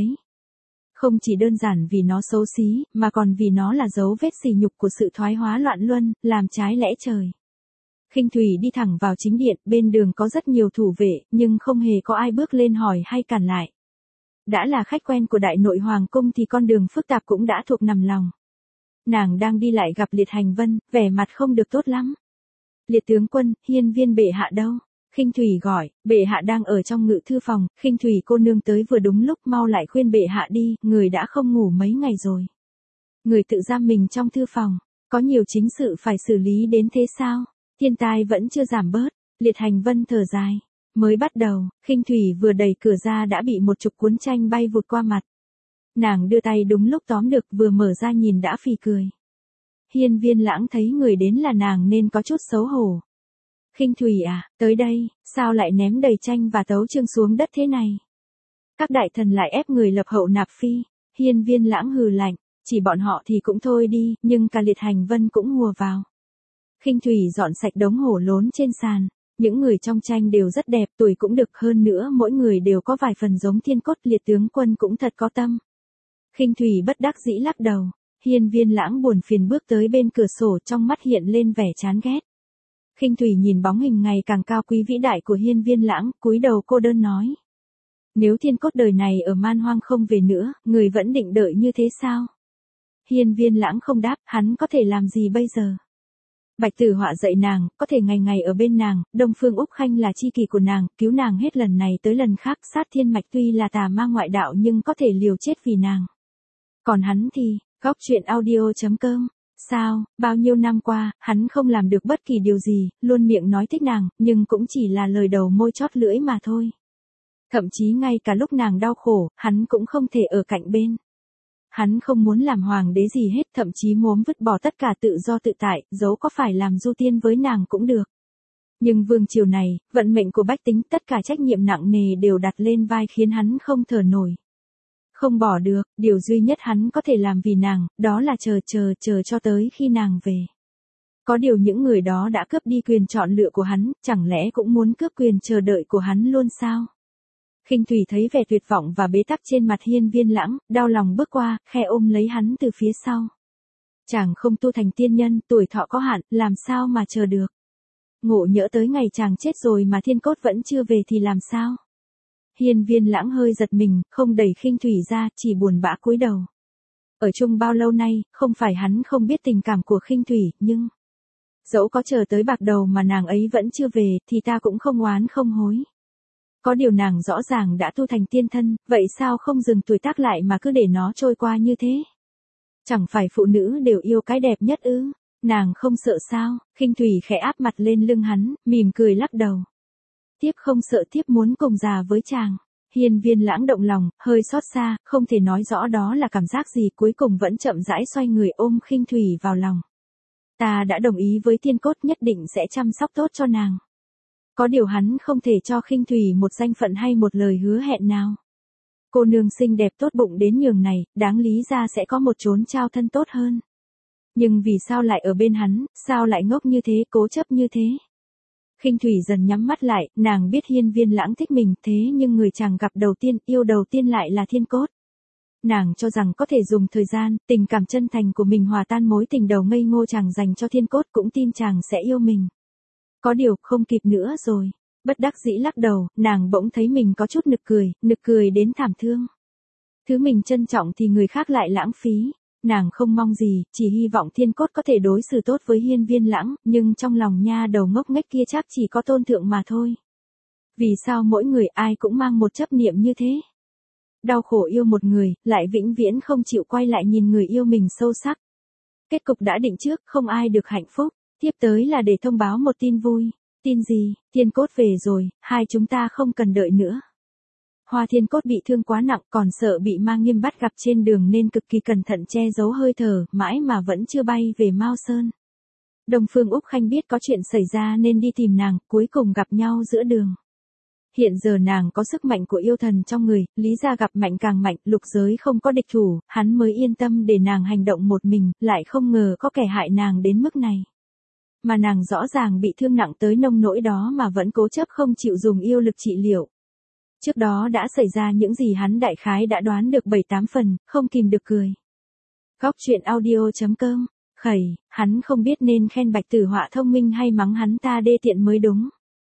Không chỉ đơn giản vì nó xấu xí, mà còn vì nó là dấu vết sỉ nhục của sự thoái hóa loạn luân, làm trái lẽ trời. Khinh Thủy đi thẳng vào chính điện, bên đường có rất nhiều thủ vệ, nhưng không hề có ai bước lên hỏi hay cản lại. Đã là khách quen của Đại Nội Hoàng cung thì con đường phức tạp cũng đã thuộc nằm lòng. Nàng đang đi lại gặp Liệt Hành Vân, vẻ mặt không được tốt lắm. Liệt tướng quân, hiên viên bệ hạ đâu? Khinh Thủy gọi, bệ hạ đang ở trong ngự thư phòng, Khinh Thủy cô nương tới vừa đúng lúc, mau lại khuyên bệ hạ đi, người đã không ngủ mấy ngày rồi. Người tự giam mình trong thư phòng, có nhiều chính sự phải xử lý đến thế sao? Thiên tai vẫn chưa giảm bớt, Liệt Hành Vân thở dài. Mới bắt đầu, Khinh Thủy vừa đẩy cửa ra đã bị một chục cuốn tranh bay vụt qua mặt. Nàng đưa tay đúng lúc tóm được, vừa mở ra nhìn đã phì cười. Hiên viên lãng thấy người đến là nàng nên có chút xấu hổ. Khinh Thủy à, tới đây, sao lại ném đầy tranh và tấu chương xuống đất thế này? Các đại thần lại ép người lập hậu nạp phi. Hiên viên lãng hừ lạnh, chỉ bọn họ thì cũng thôi đi, nhưng cả Liệt Hành Vân cũng hùa vào. Khinh Thủy dọn sạch đống hổ lốn trên sàn. Những người trong tranh đều rất đẹp, tuổi cũng được, hơn nữa mỗi người đều có vài phần giống Thiên Cốt. Liệt tướng quân cũng thật có tâm. Khinh Thủy bất đắc dĩ lắc đầu. Hiên viên lãng buồn phiền bước tới bên cửa sổ, trong mắt hiện lên vẻ chán ghét. Khinh Thủy nhìn bóng hình ngày càng cao quý vĩ đại của hiên viên lãng, cúi đầu cô đơn nói. Nếu Thiên Cốt đời này ở man hoang không về nữa, người vẫn định đợi như thế sao? Hiên viên lãng không đáp, hắn có thể làm gì bây giờ? Bạch Tử Họa dạy nàng, có thể ngày ngày ở bên nàng, Đông Phương Úc Khanh là tri kỷ của nàng, cứu nàng hết lần này tới lần khác, Sát Thiên Mạch tuy là tà ma ngoại đạo nhưng có thể liều chết vì nàng. Còn hắn thì, góc truyện audio chấm com. Sao, bao nhiêu năm qua, hắn không làm được bất kỳ điều gì, luôn miệng nói thích nàng, nhưng cũng chỉ là lời đầu môi chót lưỡi mà thôi. Thậm chí ngay cả lúc nàng đau khổ, hắn cũng không thể ở cạnh bên. Hắn không muốn làm hoàng đế gì hết, thậm chí muốn vứt bỏ tất cả tự do tự tại, dẫu có phải làm du tiên với nàng cũng được. Nhưng vương triều này, vận mệnh của bách tính, tất cả trách nhiệm nặng nề đều đặt lên vai khiến hắn không thở nổi. Không bỏ được, điều duy nhất hắn có thể làm vì nàng, đó là chờ chờ chờ cho tới khi nàng về. Có điều những người đó đã cướp đi quyền chọn lựa của hắn, chẳng lẽ cũng muốn cướp quyền chờ đợi của hắn luôn sao? Khinh Thủy thấy vẻ tuyệt vọng và bế tắc trên mặt hiên viên lãng, đau lòng bước qua, khe ôm lấy hắn từ phía sau. Chàng không tu thành tiên nhân, tuổi thọ có hạn, làm sao mà chờ được? Ngộ nhỡ tới ngày chàng chết rồi mà Thiên Cốt vẫn chưa về thì làm sao? Hiên viên lãng hơi giật mình, không đẩy Khinh Thủy ra, chỉ buồn bã cúi đầu. Ở chung bao lâu nay, không phải hắn không biết tình cảm của Khinh Thủy, nhưng... Dẫu có chờ tới bạc đầu mà nàng ấy vẫn chưa về, thì ta cũng không oán không hối. Có điều nàng rõ ràng đã tu thành tiên thân, vậy sao không dừng tuổi tác lại mà cứ để nó trôi qua như thế? Chẳng phải phụ nữ đều yêu cái đẹp nhất ư? Nàng không sợ sao? Khinh Thủy khẽ áp mặt lên lưng hắn, mỉm cười lắc đầu. Tiếp không sợ, tiếp muốn cùng già với chàng. Hiên viên lãng động lòng, hơi xót xa, không thể nói rõ đó là cảm giác gì, cuối cùng vẫn chậm rãi xoay người ôm Khinh Thủy vào lòng. Ta đã đồng ý với Thiên Cốt, nhất định sẽ chăm sóc tốt cho nàng. Có điều hắn không thể cho Khinh Thủy một danh phận hay một lời hứa hẹn nào. Cô nương xinh đẹp tốt bụng đến nhường này, đáng lý ra sẽ có một chốn trao thân tốt hơn. Nhưng vì sao lại ở bên hắn, sao lại ngốc như thế, cố chấp như thế? Khinh Thủy dần nhắm mắt lại, nàng biết hiên viên lãng thích mình, thế nhưng người chàng gặp đầu tiên, yêu đầu tiên lại là Thiên Cốt. Nàng cho rằng có thể dùng thời gian, tình cảm chân thành của mình hòa tan mối tình đầu ngây ngô chàng dành cho Thiên Cốt, cũng tin chàng sẽ yêu mình. Có điều không kịp nữa rồi. Bất đắc dĩ lắc đầu, nàng bỗng thấy mình có chút nực cười, nực cười đến thảm thương. Thứ mình trân trọng thì người khác lại lãng phí. Nàng không mong gì, chỉ hy vọng Thiên Cốt có thể đối xử tốt với Hiên Viên Lãng, nhưng trong lòng nha đầu ngốc nghếch kia chắc chỉ có Tôn Thượng mà thôi. Vì sao mỗi người ai cũng mang một chấp niệm như thế? Đau khổ yêu một người, lại vĩnh viễn không chịu quay lại nhìn người yêu mình sâu sắc. Kết cục đã định trước, không ai được hạnh phúc. Tiếp tới là để thông báo một tin vui. Tin gì? Thiên Cốt về rồi, hai chúng ta không cần đợi nữa. Hoa Thiên Cốt bị thương quá nặng, còn sợ bị Ma Nghiêm bắt gặp trên đường nên cực kỳ cẩn thận che giấu hơi thở, mãi mà vẫn chưa bay về Mao Sơn. Đông Phương Úc Khanh biết có chuyện xảy ra nên đi tìm nàng, cuối cùng gặp nhau giữa đường. Hiện giờ nàng có sức mạnh của yêu thần trong người, lý ra gặp mạnh càng mạnh, lục giới không có địch thủ, hắn mới yên tâm để nàng hành động một mình, lại không ngờ có kẻ hại nàng đến mức này. Mà nàng rõ ràng bị thương nặng tới nông nỗi đó mà vẫn cố chấp không chịu dùng yêu lực trị liệu. Trước đó đã xảy ra những gì hắn đại khái đã đoán được bảy tám phần, không kìm được cười. Góc truyện audio chấm com, khẩy, hắn không biết nên khen Bạch Tử Họa thông minh hay mắng hắn ta đê tiện mới đúng.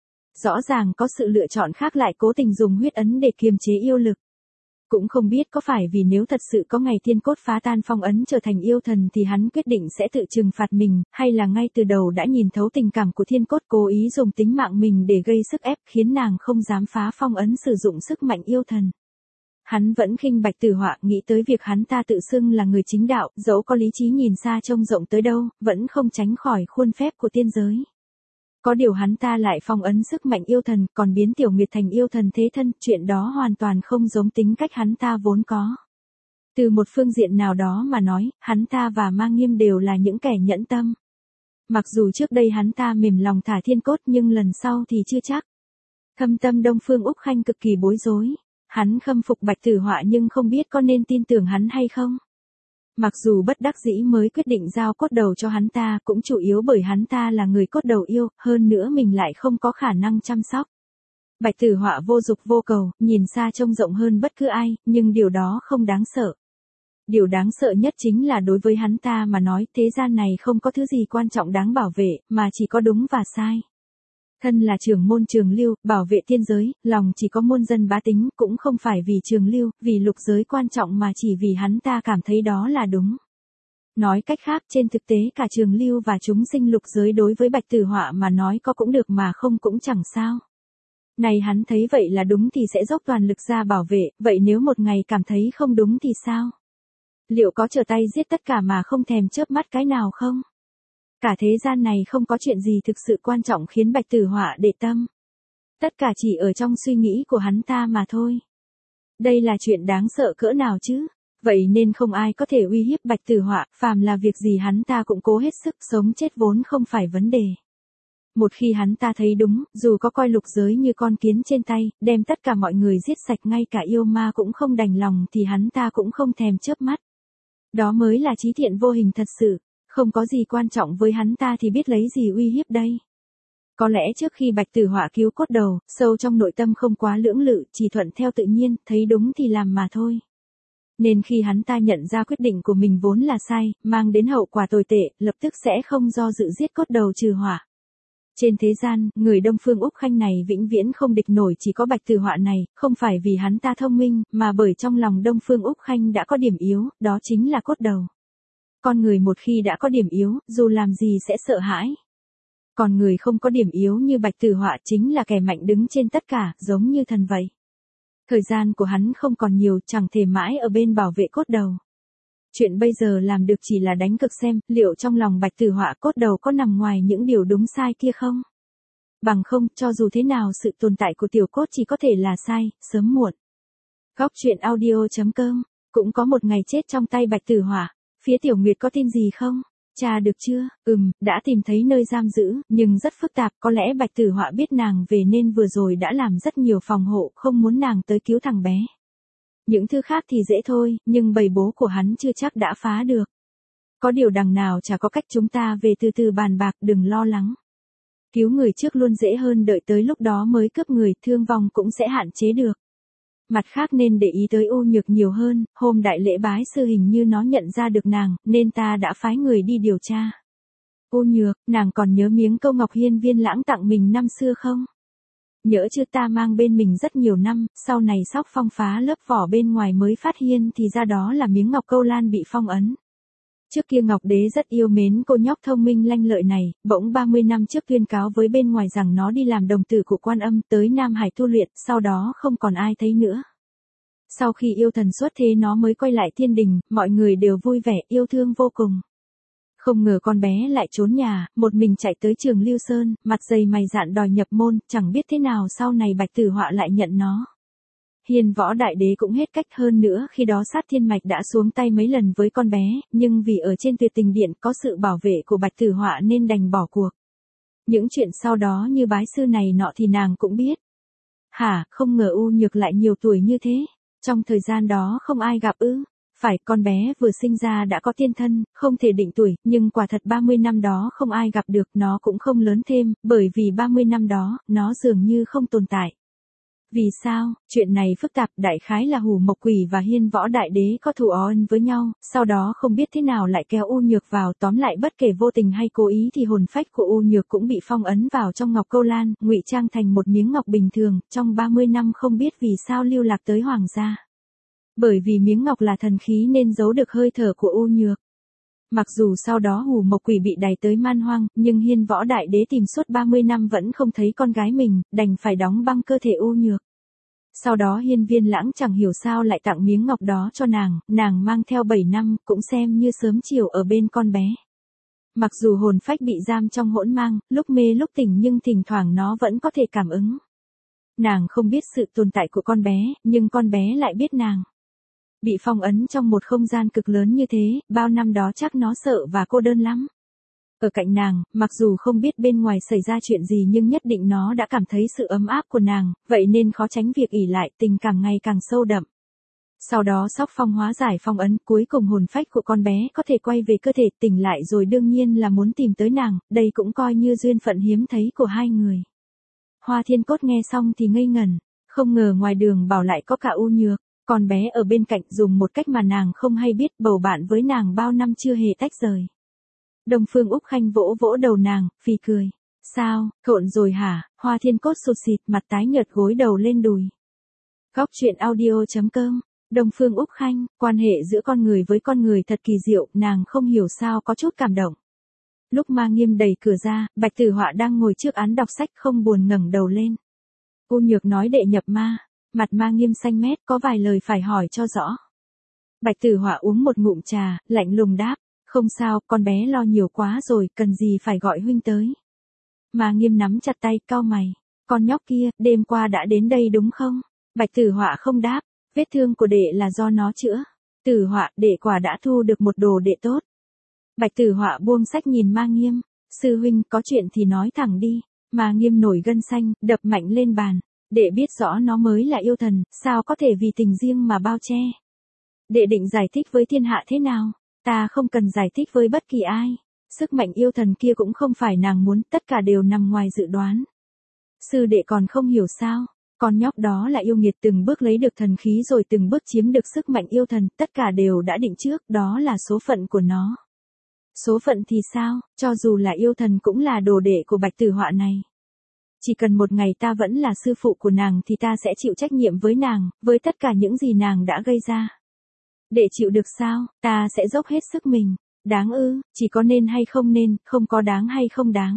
Rõ ràng có sự lựa chọn khác lại cố tình dùng huyết ấn để kiềm chế yêu lực. Cũng không biết có phải vì nếu thật sự có ngày Thiên Cốt phá tan phong ấn trở thành yêu thần thì hắn quyết định sẽ tự trừng phạt mình, hay là ngay từ đầu đã nhìn thấu tình cảm của Thiên Cốt cố ý dùng tính mạng mình để gây sức ép khiến nàng không dám phá phong ấn sử dụng sức mạnh yêu thần. Hắn vẫn khinh Bạch Tử Họa, nghĩ tới việc hắn ta tự xưng là người chính đạo, dẫu có lý trí nhìn xa trông rộng tới đâu, vẫn không tránh khỏi khuôn phép của tiên giới. Có điều hắn ta lại phong ấn sức mạnh yêu thần, còn biến Tiểu Nguyệt thành yêu thần thế thân, chuyện đó hoàn toàn không giống tính cách hắn ta vốn có. Từ một phương diện nào đó mà nói, hắn ta và Ma Nghiêm đều là những kẻ nhẫn tâm. Mặc dù trước đây hắn ta mềm lòng thả Thiên Cốt nhưng lần sau thì chưa chắc. Thâm tâm Đông Phương Úc Khanh cực kỳ bối rối. Hắn khâm phục Bạch Tử Họa nhưng không biết có nên tin tưởng hắn hay không. Mặc dù bất đắc dĩ mới quyết định giao cốt đầu cho hắn ta, cũng chủ yếu bởi hắn ta là người cốt đầu yêu, hơn nữa mình lại không có khả năng chăm sóc. Bạch Tử Họa vô dục vô cầu, nhìn xa trông rộng hơn bất cứ ai, nhưng điều đó không đáng sợ. Điều đáng sợ nhất chính là đối với hắn ta mà nói, thế gian này không có thứ gì quan trọng đáng bảo vệ, mà chỉ có đúng và sai. Thân là trưởng môn Trường Lưu, bảo vệ tiên giới, lòng chỉ có muôn dân bá tính, cũng không phải vì Trường Lưu, vì lục giới quan trọng mà chỉ vì hắn ta cảm thấy đó là đúng. Nói cách khác, trên thực tế cả Trường Lưu và chúng sinh lục giới đối với Bạch Tử Họa mà nói có cũng được mà không cũng chẳng sao. Này hắn thấy vậy là đúng thì sẽ dốc toàn lực ra bảo vệ, vậy nếu một ngày cảm thấy không đúng thì sao? Liệu có trở tay giết tất cả mà không thèm chớp mắt cái nào không? Cả thế gian này không có chuyện gì thực sự quan trọng khiến Bạch Tử Họa để tâm. Tất cả chỉ ở trong suy nghĩ của hắn ta mà thôi. Đây là chuyện đáng sợ cỡ nào chứ? Vậy nên không ai có thể uy hiếp Bạch Tử Họa, phàm là việc gì hắn ta cũng cố hết sức, sống chết vốn không phải vấn đề. Một khi hắn ta thấy đúng, dù có coi lục giới như con kiến trên tay, đem tất cả mọi người giết sạch ngay cả yêu ma cũng không đành lòng thì hắn ta cũng không thèm chớp mắt. Đó mới là trí thiện vô hình thật sự. Không có gì quan trọng với hắn ta thì biết lấy gì uy hiếp đây. Có lẽ trước khi Bạch Tử Họa cứu cốt đầu, sâu trong nội tâm không quá lưỡng lự, chỉ thuận theo tự nhiên, thấy đúng thì làm mà thôi. Nên khi hắn ta nhận ra quyết định của mình vốn là sai, mang đến hậu quả tồi tệ, lập tức sẽ không do dự giết cốt đầu trừ họa. Trên thế gian, người Đông Phương Úc Khanh này vĩnh viễn không địch nổi chỉ có Bạch Tử Họa này, không phải vì hắn ta thông minh, mà bởi trong lòng Đông Phương Úc Khanh đã có điểm yếu, đó chính là cốt đầu. Con người một khi đã có điểm yếu, dù làm gì sẽ sợ hãi. Còn người không có điểm yếu như Bạch Tử Họa chính là kẻ mạnh đứng trên tất cả, giống như thần vậy. Thời gian của hắn không còn nhiều, chẳng thể mãi ở bên bảo vệ cốt đầu. Chuyện bây giờ làm được chỉ là đánh cược xem, liệu trong lòng Bạch Tử Họa cốt đầu có nằm ngoài những điều đúng sai kia không? Bằng không, cho dù thế nào sự tồn tại của tiểu cốt chỉ có thể là sai, sớm muộn. Góc truyện audio chấm com, cũng có một ngày chết trong tay Bạch Tử Họa. Phía Tiểu Nguyệt có tin gì không? Cha được chưa? Ừm, đã tìm thấy nơi giam giữ, nhưng rất phức tạp, có lẽ Bạch Tử Họa biết nàng về nên vừa rồi đã làm rất nhiều phòng hộ, không muốn nàng tới cứu thằng bé. Những thứ khác thì dễ thôi, nhưng bầy bố của hắn chưa chắc đã phá được. Có điều đằng nào chả có cách, chúng ta về từ từ bàn bạc, đừng lo lắng. Cứu người trước luôn dễ hơn đợi tới lúc đó mới cướp người, thương vong cũng sẽ hạn chế được. Mặt khác nên để ý tới U Nhược nhiều hơn, hôm đại lễ bái sư hình như nó nhận ra được nàng, nên ta đã phái người đi điều tra. U Nhược, nàng còn nhớ miếng câu ngọc hiên viên lãng tặng mình năm xưa không? Nhớ chưa, ta mang bên mình rất nhiều năm, sau này Sóc Phong phá lớp vỏ bên ngoài mới phát hiện thì ra đó là miếng ngọc câu lan bị phong ấn. Trước kia Ngọc Đế rất yêu mến cô nhóc thông minh lanh lợi này, bỗng ba mươi năm trước tuyên cáo với bên ngoài rằng nó đi làm đồng tử của Quan Âm tới Nam Hải tu luyện, sau đó không còn ai thấy nữa. Sau khi yêu thần xuất thế nó mới quay lại thiên đình, mọi người đều vui vẻ, yêu thương vô cùng. Không ngờ con bé lại trốn nhà, một mình chạy tới Trường Lưu Sơn, mặt dày mày dạn đòi nhập môn, chẳng biết thế nào sau này Bạch Tử Họa lại nhận nó. Hiền Võ Đại Đế cũng hết cách, hơn nữa khi đó Sát Thiên Mạch đã xuống tay mấy lần với con bé, nhưng vì ở trên Tuyệt Tình Điện có sự bảo vệ của Bạch Tử Họa nên đành bỏ cuộc. Những chuyện sau đó như bái sư này nọ thì nàng cũng biết. Hả, không ngờ U Nhược lại nhiều tuổi như thế, trong thời gian đó không ai gặp ư? Phải, con bé vừa sinh ra đã có tiên thân, không thể định tuổi, nhưng quả thật ba mươi năm đó không ai gặp được, nó cũng không lớn thêm, bởi vì ba mươi năm đó, nó dường như không tồn tại. Vì sao? Chuyện này phức tạp, đại khái là Hủ Mộc Quỷ và Hiên Võ Đại Đế có thù oán với nhau, sau đó không biết thế nào lại kéo U Nhược vào, tóm lại bất kể vô tình hay cố ý thì hồn phách của U Nhược cũng bị phong ấn vào trong ngọc câu lan, ngụy trang thành một miếng ngọc bình thường, trong ba mươi năm không biết vì sao lưu lạc tới hoàng gia. Bởi vì miếng ngọc là thần khí nên giấu được hơi thở của U Nhược. Mặc dù sau đó Hủ Mộc Quỷ bị đày tới man hoang, nhưng Hiên Võ Đại Đế tìm suốt ba mươi năm vẫn không thấy con gái mình, đành phải đóng băng cơ thể U Nhược. Sau đó Hiên Viên Lãng chẳng hiểu sao lại tặng miếng ngọc đó cho nàng, nàng mang theo bảy năm, cũng xem như sớm chiều ở bên con bé. Mặc dù hồn phách bị giam trong hỗn mang, lúc mê lúc tỉnh nhưng thỉnh thoảng nó vẫn có thể cảm ứng. Nàng không biết sự tồn tại của con bé, nhưng con bé lại biết nàng. Bị phong ấn trong một không gian cực lớn như thế, bao năm đó chắc nó sợ và cô đơn lắm. Ở cạnh nàng, mặc dù không biết bên ngoài xảy ra chuyện gì nhưng nhất định nó đã cảm thấy sự ấm áp của nàng, vậy nên khó tránh việc ỷ lại, tình cảm ngày càng sâu đậm. Sau đó Sóc Phong hóa giải phong ấn, cuối cùng hồn phách của con bé có thể quay về cơ thể, tỉnh lại rồi đương nhiên là muốn tìm tới nàng, đây cũng coi như duyên phận hiếm thấy của hai người. Hoa Thiên Cốt nghe xong thì ngây ngẩn, không ngờ ngoài đường bảo lại có cả U Nhược. Con bé ở bên cạnh dùng một cách mà nàng không hay biết, bầu bạn với nàng bao năm chưa hề tách rời. Đông Phương Úc Khanh vỗ vỗ đầu nàng, phì cười. Sao, thộn rồi hả? Hoa Thiên Cốt sụt sịt, mặt tái nhợt gối đầu lên đùi. Góc truyện audio chấm com. Đông Phương Úc Khanh, quan hệ giữa con người với con người thật kỳ diệu, nàng không hiểu sao có chút cảm động. Lúc Ma Nghiêm đẩy cửa ra, Bạch Tử Họa đang ngồi trước án đọc sách không buồn ngẩng đầu lên. U Nhược nói đệ nhập ma. Mặt Ma Nghiêm xanh mét, có vài lời phải hỏi cho rõ. Bạch Tử Họa uống một ngụm trà, lạnh lùng đáp, không sao, con bé lo nhiều quá rồi, cần gì phải gọi huynh tới. Ma Nghiêm nắm chặt tay, cau mày, con nhóc kia, đêm qua đã đến đây đúng không? Bạch Tử Họa không đáp, vết thương của đệ là do nó chữa. Tử Họa, đệ quả đã thu được một đồ đệ tốt. Bạch Tử Họa buông sách nhìn Ma Nghiêm, sư huynh có chuyện thì nói thẳng đi. Ma Nghiêm nổi gân xanh, đập mạnh lên bàn. Đệ biết rõ nó mới là yêu thần, sao có thể vì tình riêng mà bao che. Đệ định giải thích với thiên hạ thế nào? Ta không cần giải thích với bất kỳ ai. Sức mạnh yêu thần kia cũng không phải nàng muốn, tất cả đều nằm ngoài dự đoán. Sư đệ còn không hiểu sao? Con nhóc đó là yêu nghiệt, từng bước lấy được thần khí rồi từng bước chiếm được sức mạnh yêu thần, tất cả đều đã định trước, đó là số phận của nó. Số phận thì sao, cho dù là yêu thần cũng là đồ đệ của Bạch Tử Họa này. Chỉ cần một ngày ta vẫn là sư phụ của nàng thì ta sẽ chịu trách nhiệm với nàng, với tất cả những gì nàng đã gây ra. Để chịu được sao, ta sẽ dốc hết sức mình. Đáng ư, chỉ có nên hay không nên, không có đáng hay không đáng.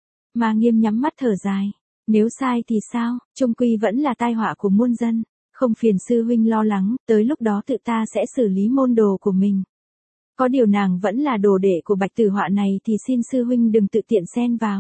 Ma Nghiêm nhắm mắt thở dài. Nếu sai thì sao, chung quy vẫn là tai họa của muôn dân. Không phiền sư huynh lo lắng, tới lúc đó tự ta sẽ xử lý môn đồ của mình. Có điều nàng vẫn là đồ đệ của Bạch Tử Họa này thì xin sư huynh đừng tự tiện xen vào.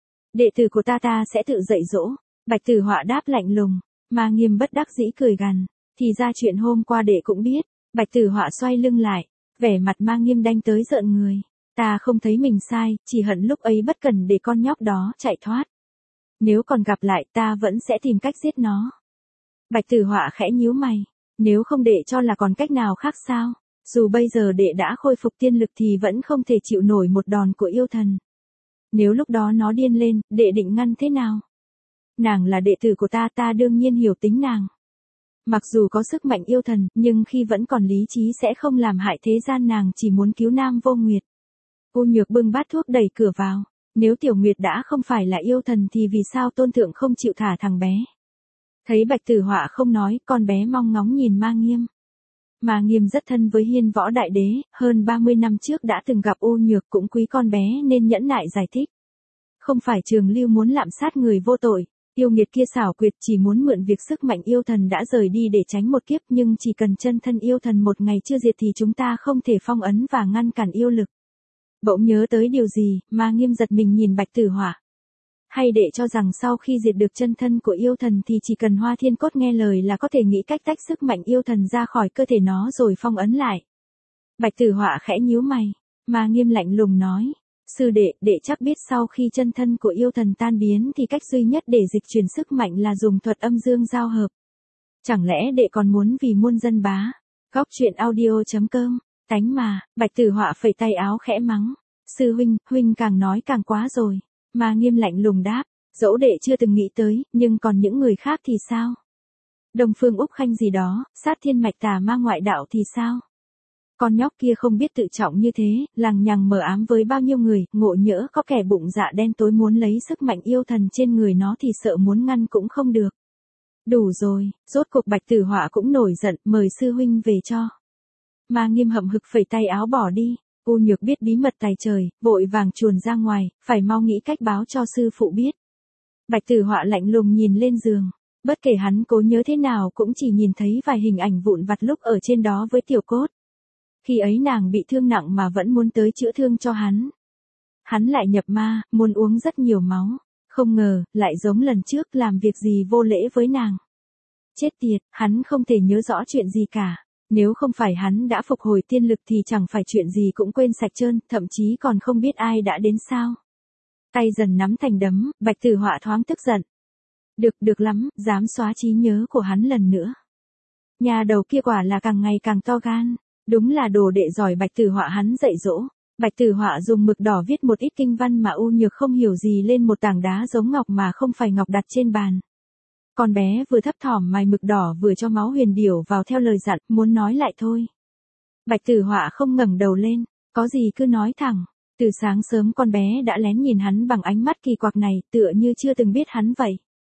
Đệ tử của ta ta sẽ tự dạy dỗ. Bạch Tử Họa đáp lạnh lùng. Ma Nghiêm bất đắc dĩ cười gằn. Thì ra chuyện hôm qua đệ cũng biết. Bạch Tử Họa xoay lưng lại. Vẻ mặt Ma Nghiêm đanh tới rợn người. Ta không thấy mình sai, chỉ hận lúc ấy bất cần để con nhóc đó chạy thoát. Nếu còn gặp lại ta vẫn sẽ tìm cách giết nó. Bạch Tử Họa khẽ nhíu mày. Nếu không đệ cho là còn cách nào khác sao? Dù bây giờ đệ đã khôi phục tiên lực thì vẫn không thể chịu nổi một đòn của yêu thần. Nếu lúc đó nó điên lên, đệ định ngăn thế nào? Nàng là đệ tử của ta, ta đương nhiên hiểu tính nàng. Mặc dù có sức mạnh yêu thần, nhưng khi vẫn còn lý trí sẽ không làm hại thế gian, nàng chỉ muốn cứu Nam Vô Nguyệt. U Nhược bưng bát thuốc đẩy cửa vào. Nếu Tiểu Nguyệt đã không phải là yêu thần thì vì sao tôn thượng không chịu thả thằng bé? Thấy Bạch Tử Họa không nói, con bé mong ngóng nhìn Ma Nghiêm. Ma Nghiêm rất thân với Hiên Võ Đại Đế, hơn ba mươi năm trước đã từng gặp U Nhược, cũng quý con bé nên nhẫn nại giải thích. Không phải Trường Lưu muốn lạm sát người vô tội, yêu nghiệt kia xảo quyệt chỉ muốn mượn việc sức mạnh yêu thần đã rời đi để tránh một kiếp, nhưng chỉ cần chân thân yêu thần một ngày chưa diệt thì chúng ta không thể phong ấn và ngăn cản yêu lực. Bỗng nhớ tới điều gì, Ma Nghiêm giật mình nhìn Bạch Tử Họa. Hay để cho rằng sau khi diệt được chân thân của yêu thần thì chỉ cần Hoa Thiên Cốt nghe lời là có thể nghĩ cách tách sức mạnh yêu thần ra khỏi cơ thể nó rồi phong ấn lại. Bạch Tử Họa khẽ nhíu mày, Ma Nghiêm lạnh lùng nói, sư đệ, đệ chắc biết sau khi chân thân của yêu thần tan biến thì cách duy nhất để dịch chuyển sức mạnh là dùng thuật âm dương giao hợp. Chẳng lẽ đệ còn muốn vì muôn dân bá? Góc truyện audio chấm com. Tánh mà, Bạch Tử Họa phẩy tay áo khẽ mắng. Sư huynh, huynh càng nói càng quá rồi. Ma Nghiêm lạnh lùng đáp, dẫu đệ chưa từng nghĩ tới, nhưng còn những người khác thì sao? Đông Phương Úc Khanh gì đó, sát thiên mạch tà ma ngoại đạo thì sao? Con nhóc kia không biết tự trọng như thế, lằng nhằng mờ ám với bao nhiêu người, ngộ nhỡ có kẻ bụng dạ đen tối muốn lấy sức mạnh yêu thần trên người nó thì sợ muốn ngăn cũng không được. Đủ rồi, rốt cuộc Bạch Tử Họa cũng nổi giận, mời sư huynh về cho. Ma Nghiêm hậm hực phẩy tay áo bỏ đi. U Nhược biết bí mật tài trời, vội vàng chuồn ra ngoài, phải mau nghĩ cách báo cho sư phụ biết. Bạch Tử Họa lạnh lùng nhìn lên giường, bất kể hắn cố nhớ thế nào cũng chỉ nhìn thấy vài hình ảnh vụn vặt lúc ở trên đó với Tiểu Cốt. Khi ấy nàng bị thương nặng mà vẫn muốn tới chữa thương cho hắn. Hắn lại nhập ma, muốn uống rất nhiều máu, không ngờ, lại giống lần trước làm việc gì vô lễ với nàng. Chết tiệt, hắn không thể nhớ rõ chuyện gì cả. Nếu không phải hắn đã phục hồi tiên lực thì chẳng phải chuyện gì cũng quên sạch trơn, thậm chí còn không biết ai đã đến sao. Tay dần nắm thành đấm, Bạch Tử Họa thoáng tức giận. Được, được lắm, dám xóa trí nhớ của hắn lần nữa. Nhà đầu kia quả là càng ngày càng to gan, đúng là đồ đệ giỏi. Bạch Tử Họa hắn dạy dỗ. Bạch Tử Họa dùng mực đỏ viết một ít kinh văn mà U Nhược không hiểu gì lên một tảng đá giống ngọc mà không phải ngọc đặt trên bàn. Con bé vừa thấp thỏm mài mực đỏ vừa cho máu huyền điểu vào theo lời dặn, muốn nói lại thôi. Bạch Tử Họa không ngẩng đầu lên, có gì cứ nói thẳng. Từ sáng sớm con bé đã lén nhìn hắn bằng ánh mắt kỳ quặc này, tựa như chưa từng biết hắn vậy.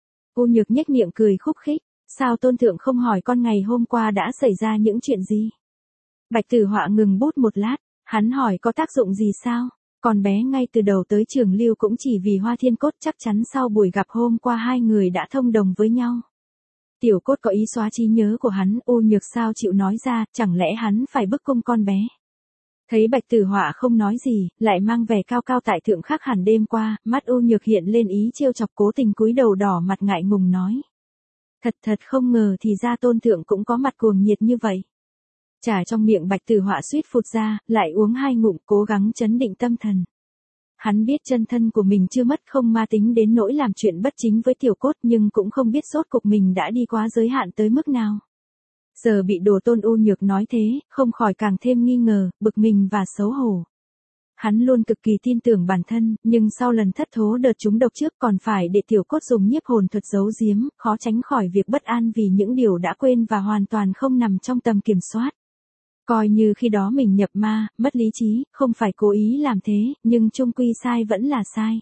U Nhược nhếch miệng cười khúc khích, sao tôn thượng không hỏi con ngày hôm qua đã xảy ra những chuyện gì? Bạch Tử Họa ngừng bút một lát, hắn hỏi có tác dụng gì sao? Con bé ngay từ đầu tới Trường Lưu cũng chỉ vì Hoa Thiên Cốt, chắc chắn sau buổi gặp hôm qua hai người đã thông đồng với nhau. Tiểu Cốt có ý xóa trí nhớ của hắn, U Nhược sao chịu nói ra, chẳng lẽ hắn phải bức cung con bé? Thấy Bạch Tử Họa không nói gì, lại mang vẻ cao cao tại thượng khác hẳn đêm qua, mắt U Nhược hiện lên ý trêu chọc, cố tình cúi đầu đỏ mặt ngại ngùng nói. Thật thật không ngờ thì ra tôn thượng cũng có mặt cuồng nhiệt như vậy. Trà trong miệng Bạch Tử Họa suýt phụt ra, lại uống hai ngụm cố gắng trấn định tâm thần. Hắn biết chân thân của mình chưa mất, không ma tính đến nỗi làm chuyện bất chính với Tiểu Cốt, nhưng cũng không biết rốt cục mình đã đi quá giới hạn tới mức nào. Giờ bị đồ tôn U Nhược nói thế, không khỏi càng thêm nghi ngờ, bực mình và xấu hổ. Hắn luôn cực kỳ tin tưởng bản thân, nhưng sau lần thất thố đợt trúng độc trước còn phải để Tiểu Cốt dùng nhiếp hồn thuật giấu giếm, khó tránh khỏi việc bất an vì những điều đã quên và hoàn toàn không nằm trong tầm kiểm soát. Coi như khi đó mình nhập ma, mất lý trí, không phải cố ý làm thế, nhưng chung quy sai vẫn là sai.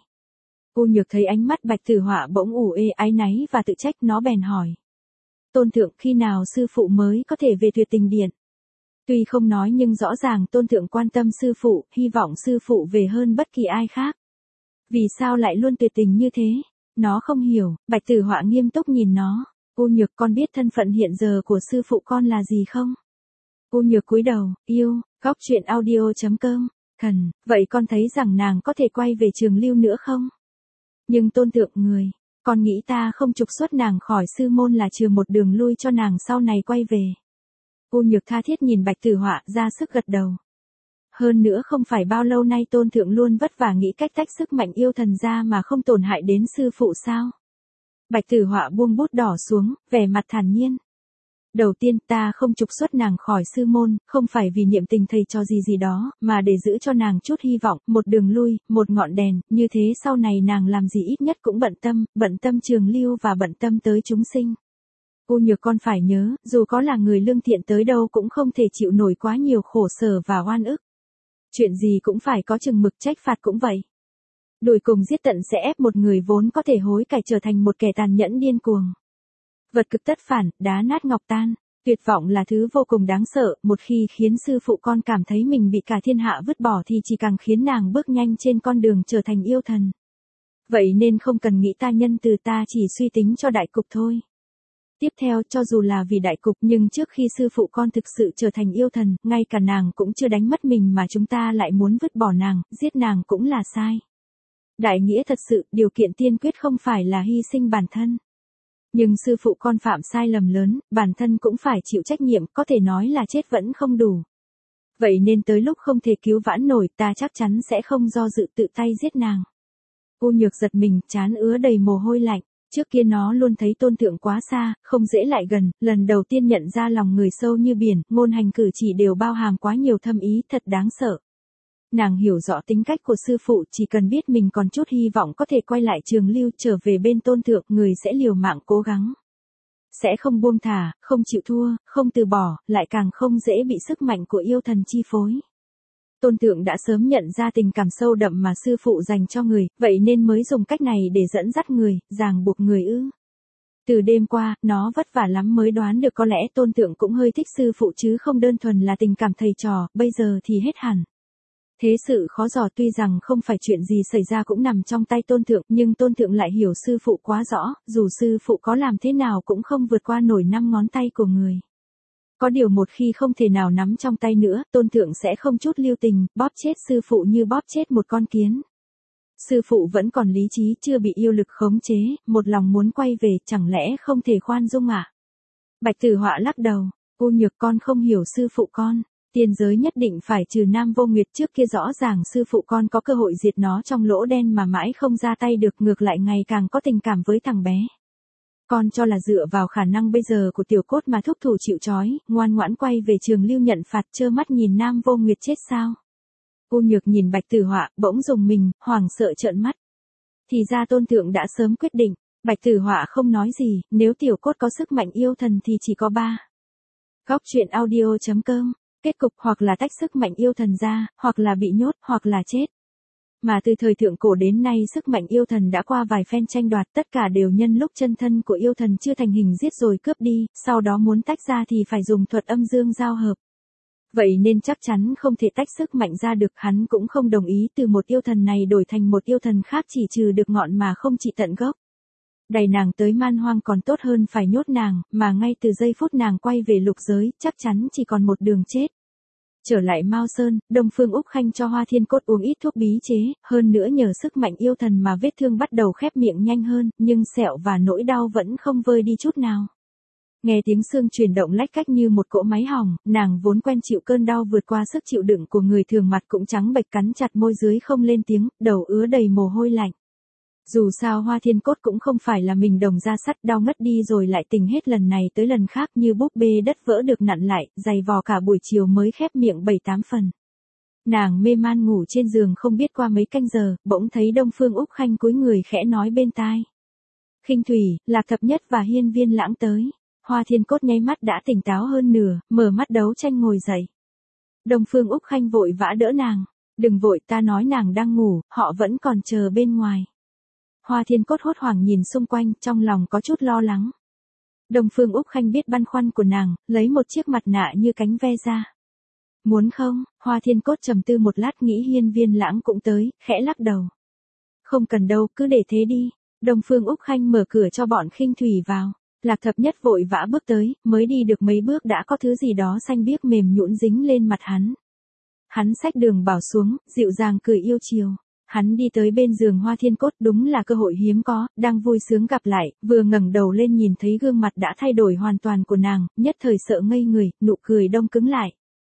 U Nhược thấy ánh mắt Bạch Tử Họa bỗng ủ ê áy náy và tự trách, nó bèn hỏi. Tôn thượng, khi nào sư phụ mới có thể về Tuyệt Tình Điện? Tuy không nói nhưng rõ ràng tôn thượng quan tâm sư phụ, hy vọng sư phụ về hơn bất kỳ ai khác. Vì sao lại luôn tuyệt tình như thế? Nó không hiểu. Bạch Tử Họa nghiêm túc nhìn nó. U Nhược, con biết thân phận hiện giờ của sư phụ con là gì không? U Nhược cúi đầu, yêu, góc truyện audio chấm com. Thần, vậy con thấy rằng nàng có thể quay về Trường Lưu nữa không? Nhưng tôn thượng người, con nghĩ ta không trục xuất nàng khỏi sư môn là chừa một đường lui cho nàng sau này quay về. U Nhược tha thiết nhìn Bạch Tử Họa, ra sức gật đầu. Hơn nữa không phải bao lâu nay tôn thượng luôn vất vả nghĩ cách tách sức mạnh yêu thần ra mà không tổn hại đến sư phụ sao? Bạch Tử Họa buông bút đỏ xuống, vẻ mặt thản nhiên. Đầu tiên, ta không trục xuất nàng khỏi sư môn, không phải vì niệm tình thầy trò gì gì đó, mà để giữ cho nàng chút hy vọng, một đường lui, một ngọn đèn, như thế sau này nàng làm gì ít nhất cũng bận tâm, bận tâm Trường Lưu và bận tâm tới chúng sinh. U Nhược, con phải nhớ, dù có là người lương thiện tới đâu cũng không thể chịu nổi quá nhiều khổ sở và oan ức. Chuyện gì cũng phải có chừng mực, trách phạt cũng vậy. Đuổi cùng giết tận sẽ ép một người vốn có thể hối cải trở thành một kẻ tàn nhẫn điên cuồng. Vật cực tất phản, đá nát ngọc tan. Tuyệt vọng là thứ vô cùng đáng sợ, một khi khiến sư phụ con cảm thấy mình bị cả thiên hạ vứt bỏ thì chỉ càng khiến nàng bước nhanh trên con đường trở thành yêu thần. Vậy nên không cần nghĩ ta nhân từ, ta chỉ suy tính cho đại cục thôi. Tiếp theo, cho dù là vì đại cục nhưng trước khi sư phụ con thực sự trở thành yêu thần, ngay cả nàng cũng chưa đánh mất mình mà chúng ta lại muốn vứt bỏ nàng, giết nàng cũng là sai. Đại nghĩa thật sự, điều kiện tiên quyết không phải là hy sinh bản thân. Nhưng sư phụ con phạm sai lầm lớn, bản thân cũng phải chịu trách nhiệm, có thể nói là chết vẫn không đủ. Vậy nên tới lúc không thể cứu vãn nổi, ta chắc chắn sẽ không do dự tự tay giết nàng. U Nhược giật mình, trán ứa đầy mồ hôi lạnh. Trước kia nó luôn thấy Tôn Thượng quá xa, không dễ lại gần, lần đầu tiên nhận ra lòng người sâu như biển, ngôn hành cử chỉ đều bao hàm quá nhiều thâm ý, thật đáng sợ. Nàng hiểu rõ tính cách của sư phụ, chỉ cần biết mình còn chút hy vọng có thể quay lại Trường Lưu, trở về bên Tôn Thượng, người sẽ liều mạng cố gắng. Sẽ không buông thả, không chịu thua, không từ bỏ, lại càng không dễ bị sức mạnh của yêu thần chi phối. Tôn Thượng đã sớm nhận ra tình cảm sâu đậm mà sư phụ dành cho người, vậy nên mới dùng cách này để dẫn dắt người, ràng buộc người ư. Từ đêm qua, nó vất vả lắm mới đoán được có lẽ Tôn Thượng cũng hơi thích sư phụ chứ không đơn thuần là tình cảm thầy trò, bây giờ thì hết hẳn. Thế sự khó dò, tuy rằng không phải chuyện gì xảy ra cũng nằm trong tay Tôn Thượng, nhưng Tôn Thượng lại hiểu sư phụ quá rõ, dù sư phụ có làm thế nào cũng không vượt qua nổi năm ngón tay của người. Có điều một khi không thể nào nắm trong tay nữa, Tôn Thượng sẽ không chút lưu tình, bóp chết sư phụ như bóp chết một con kiến. Sư phụ vẫn còn lý trí, chưa bị yêu lực khống chế, một lòng muốn quay về, chẳng lẽ không thể khoan dung à? Bạch Tử Họa lắc đầu, U Nhược, con không hiểu sư phụ con. Tiên giới nhất định phải trừ Nam Vô Nguyệt, trước kia rõ ràng sư phụ con có cơ hội diệt nó trong lỗ đen mà mãi không ra tay được, ngược lại ngày càng có tình cảm với thằng bé. Con cho là dựa vào khả năng bây giờ của tiểu cốt mà thúc thủ chịu trói, ngoan ngoãn quay về Trường Lưu nhận phạt, trơ mắt nhìn Nam Vô Nguyệt chết sao? U Nhược nhìn Bạch Tử Họa, bỗng rùng mình, hoảng sợ trợn mắt. Thì ra Tôn Thượng đã sớm quyết định. Bạch Tử Họa không nói gì, nếu tiểu cốt có sức mạnh yêu thần thì chỉ có ba. Góc truyện audio chấm com. Kết cục hoặc là tách sức mạnh yêu thần ra, hoặc là bị nhốt, hoặc là chết. Mà từ thời thượng cổ đến nay sức mạnh yêu thần đã qua vài phen tranh đoạt, tất cả đều nhân lúc chân thân của yêu thần chưa thành hình giết rồi cướp đi, sau đó muốn tách ra thì phải dùng thuật âm dương giao hợp. Vậy nên chắc chắn không thể tách sức mạnh ra được, hắn cũng không đồng ý từ một yêu thần này đổi thành một yêu thần khác, chỉ trừ được ngọn mà không trị tận gốc. Đẩy nàng tới man hoang còn tốt hơn phải nhốt nàng, mà ngay từ giây phút nàng quay về lục giới, chắc chắn chỉ còn một đường chết. Trở lại Mao Sơn, Đông Phương Úc Khanh cho Hoa Thiên Cốt uống ít thuốc bí chế, hơn nữa nhờ sức mạnh yêu thần mà vết thương bắt đầu khép miệng nhanh hơn, nhưng sẹo và nỗi đau vẫn không vơi đi chút nào. Nghe tiếng xương chuyển động lách cách như một cỗ máy hỏng, nàng vốn quen chịu cơn đau vượt qua sức chịu đựng của người thường, mặt cũng trắng bệch, cắn chặt môi dưới không lên tiếng, đầu ứa đầy mồ hôi lạnh. Dù sao Hoa Thiên Cốt cũng không phải là mình đồng da sắt, đau ngất đi rồi lại tỉnh hết lần này tới lần khác như búp bê đất vỡ được nặn lại, giày vò cả buổi chiều mới khép miệng bảy tám phần. Nàng mê man ngủ trên giường không biết qua mấy canh giờ, bỗng thấy Đông Phương Úc Khanh cúi người khẽ nói bên tai. Khinh Thủy, Lạc Thập Nhất và Hiên Viên Lãng tới. Hoa Thiên Cốt nháy mắt đã tỉnh táo hơn nửa, mở mắt đấu tranh ngồi dậy. Đông Phương Úc Khanh vội vã đỡ nàng. Đừng vội, ta nói nàng đang ngủ, họ vẫn còn chờ bên ngoài. Hoa Thiên Cốt hốt hoảng nhìn xung quanh, trong lòng có chút lo lắng. Đông Phương Úc Khanh biết băn khoăn của nàng, lấy một chiếc mặt nạ như cánh ve ra. Muốn không? Hoa Thiên Cốt trầm tư một lát nghĩ Hiên Viên Lãng cũng tới, khẽ lắc đầu. Không cần đâu, cứ để thế đi. Đông Phương Úc Khanh mở cửa cho bọn Khinh Thủy vào. Lạc Thập Nhất vội vã bước tới, mới đi được mấy bước đã có thứ gì đó xanh biếc mềm nhũn dính lên mặt hắn. Hắn xách Đường Bảo xuống, dịu dàng cười yêu chiều. Hắn đi tới bên giường Hoa Thiên Cốt, đúng là cơ hội hiếm có, đang vui sướng gặp lại, vừa ngẩng đầu lên nhìn thấy gương mặt đã thay đổi hoàn toàn của nàng, nhất thời sợ ngây người, nụ cười đông cứng lại.